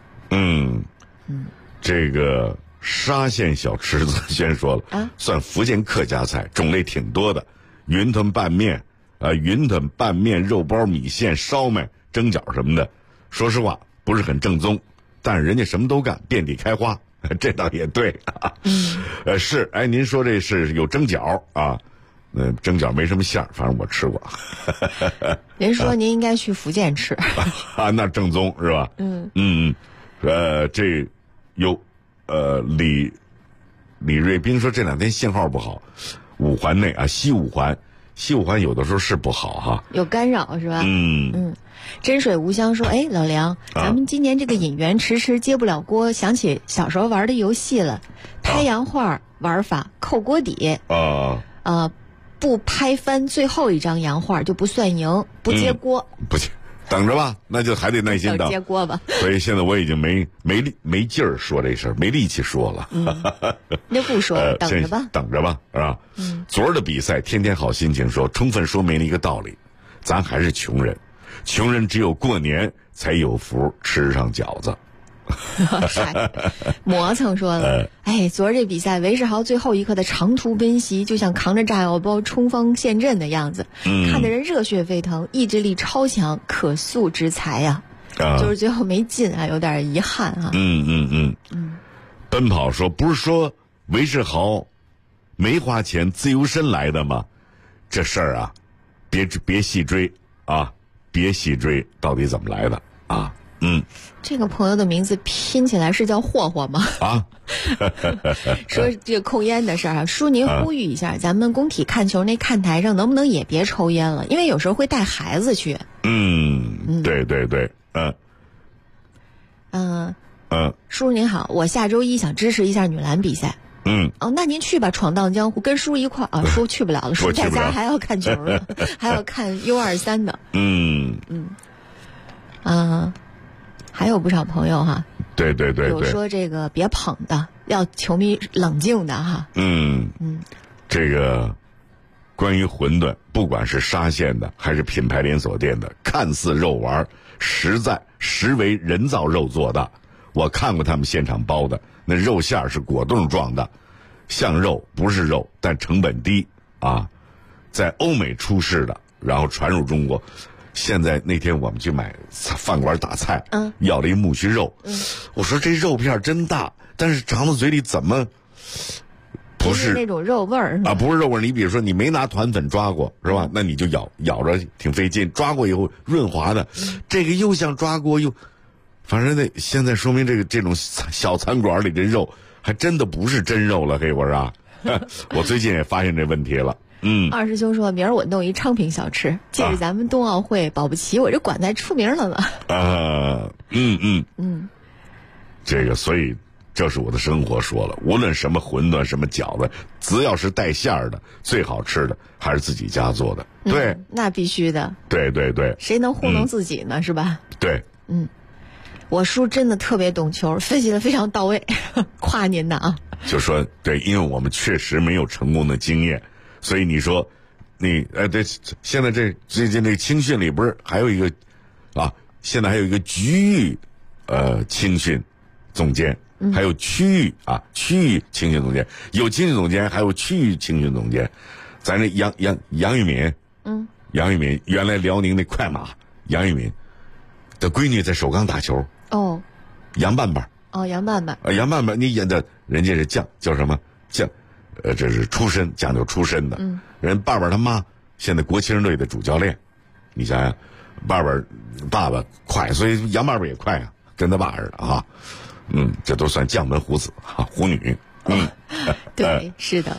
[SPEAKER 1] 这个沙县小池子先说了算福建客家菜，种类挺多的，云吞拌面肉包米线烧麦蒸饺什么的，说实话不是很正宗，但是人家什么都干，遍地开花，这倒也对啊。是，哎，您说这是有蒸饺啊？蒸饺没什么馅儿，反正我吃过。
[SPEAKER 9] 您说您应该去福建吃
[SPEAKER 1] 那正宗是吧？这有李瑞斌说这2天信号不好，五环内啊，西五环有的时候是不好哈，
[SPEAKER 9] 有干扰是吧？真水无香说，哎，老梁，咱们今年这个引援迟接不了锅，想起小时候玩的游戏了，拍洋画玩法扣锅底不拍翻最后一张洋画就不算赢，不接锅。
[SPEAKER 1] 不接，等着吧，那就还得耐心等
[SPEAKER 9] 接锅吧。
[SPEAKER 1] 所以现在我已经没劲儿说这事儿，没力气说了。
[SPEAKER 9] 那不说了，等着吧，
[SPEAKER 1] 等着吧，是吧？昨儿的比赛，天天好心情说，充分说明了一个道理，咱还是穷人，穷人只有过年才有福吃上饺子。
[SPEAKER 9] 磨蹭说了，哎，昨儿这比赛韦世豪最后一刻的长途奔袭，就像扛着炸药包冲锋陷阵的样子，看得人热血沸腾，意志力超强，可塑之才呀。就是最后没进啊，有点遗憾啊。
[SPEAKER 1] 奔跑说，不是说韦世豪没花钱自由身来的吗？这事儿啊， 别细追啊，别细追到底怎么来的啊。
[SPEAKER 9] 这个朋友的名字拼起来是叫霍霍吗？
[SPEAKER 1] 啊，
[SPEAKER 9] 说这个控烟的事儿啊，叔您呼吁一下，咱们工体看球那看台上能不能也别抽烟了？因为有时候会带孩子去。
[SPEAKER 1] 对对对，
[SPEAKER 9] 叔您好，我下周一想支持一下女篮比赛。那您去吧，闯荡江湖，跟叔一块儿啊。叔去不了了，叔在家还要看球呢，还要看 U23的。还有不少朋友哈，
[SPEAKER 1] 对，
[SPEAKER 9] 有说这个别捧的，要球迷冷静的哈。
[SPEAKER 1] 这个关于馄饨，不管是沙县的还是品牌连锁店的，看似肉丸，实为人造肉做的。我看过他们现场包的，那肉馅是果冻状的，像肉不是肉，但成本低啊，在欧美出世的，然后传入中国。现在那天我们去买饭馆打菜，要了一木须肉，我说这肉片真大，但是尝到嘴里怎么不是
[SPEAKER 9] 那种肉味儿
[SPEAKER 1] 啊？不是肉味儿。你比如说你没拿团粉抓过是吧？那你就咬着挺费劲，抓过以后润滑的，这个又像抓过又，反正现在说明这种小餐馆里的肉还真的不是真肉了，嘿，我说啊，我最近也发现这问题了。
[SPEAKER 9] 二师兄说明儿我弄一昌平小吃，借着咱们冬奥会，保不齐我这馆子出名了呢。
[SPEAKER 1] 这个所以这是我的生活说了，无论什么馄饨什么饺子，只要是带馅儿的，最好吃的还是自己家做的。对，
[SPEAKER 9] 那必须的。
[SPEAKER 1] 对，
[SPEAKER 9] 谁能糊弄自己呢？是吧？
[SPEAKER 1] 对。
[SPEAKER 9] 我叔真的特别懂球，分析的非常到位，夸您的啊。
[SPEAKER 1] 就说对，因为我们确实没有成功的经验。所以你说，对，现在最近这青训里不是还有一个啊？现在还有一个局域青训总监，还有区域青训总监，有青训总监，还有区域青训总监。咱这杨玉敏，杨玉敏原来辽宁那快马，杨玉敏的闺女在首钢打球。杨半半。
[SPEAKER 9] 杨半半。
[SPEAKER 1] 杨半半，你演的人家是叫什么将？这是讲究出身的。人爸爸他妈现在国青队的主教练，你想想，爸爸快，所以杨爸爸也快啊，跟他爸似的啊。这都算将门虎子啊，虎女。
[SPEAKER 9] 对，是的。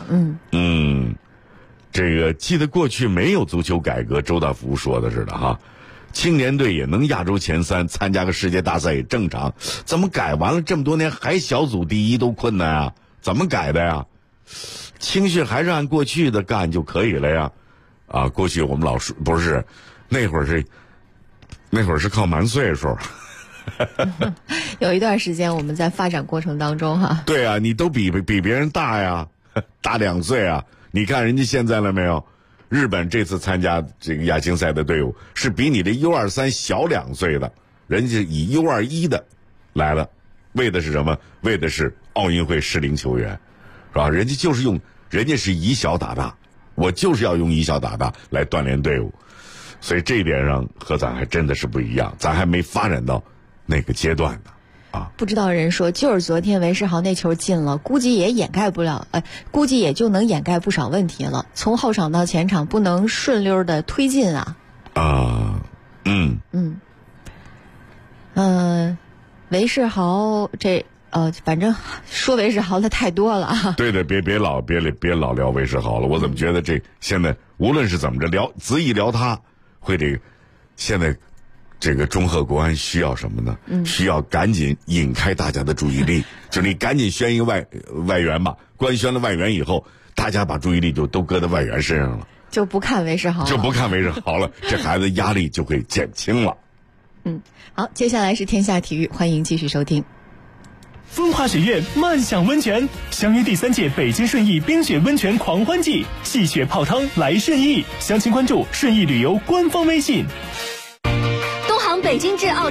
[SPEAKER 1] 这个记得过去没有足球改革，周大福说的似的哈。青年队也能亚洲前3，参加个世界大赛也正常。怎么改完了这么多年还小组第1都困难啊？怎么改的呀？青训还是按过去的干就可以了呀。过去我们老说不是，那会儿是靠瞒岁数。
[SPEAKER 9] 有一段时间我们在发展过程当中哈。
[SPEAKER 1] 对啊，你都比别人大呀，大2岁啊。你看人家现在了没有？日本这次参加这个亚青赛的队伍是比你这 U23 小2岁的，人家以 U21 的来了，为的是什么？为的是奥运会适龄球员，是吧？人家是以小打大，我就是要用以小打大来锻炼队伍，所以这一点上和咱还真的是不一样，咱还没发展到那个阶段呢。
[SPEAKER 9] 不知道人说，就是昨天韦世豪那球进了，估计也就能掩盖不少问题了。从后场到前场不能顺溜的推进啊。韦世豪反正说韦世豪的太多了啊。
[SPEAKER 1] 对的，别老聊韦世豪了。我怎么觉得这现在无论是怎么着聊，恣意聊他，会这个现在。这个中赫国安需要什么呢？需要赶紧引开大家的注意力，就是你赶紧宣一个外援吧。官宣了外援以后，大家把注意力就都搁在外援身上了，
[SPEAKER 9] 就不看韦世豪
[SPEAKER 1] 了，这孩子压力就会减轻了。
[SPEAKER 9] 好，接下来是天下体育，欢迎继续收听。
[SPEAKER 4] 风华雪苑漫享温泉，相约第3届北京顺义冰雪温泉狂欢季，戏雪泡汤来顺义，详情关注顺义旅游官方微信。
[SPEAKER 18] 东航北京至澳洲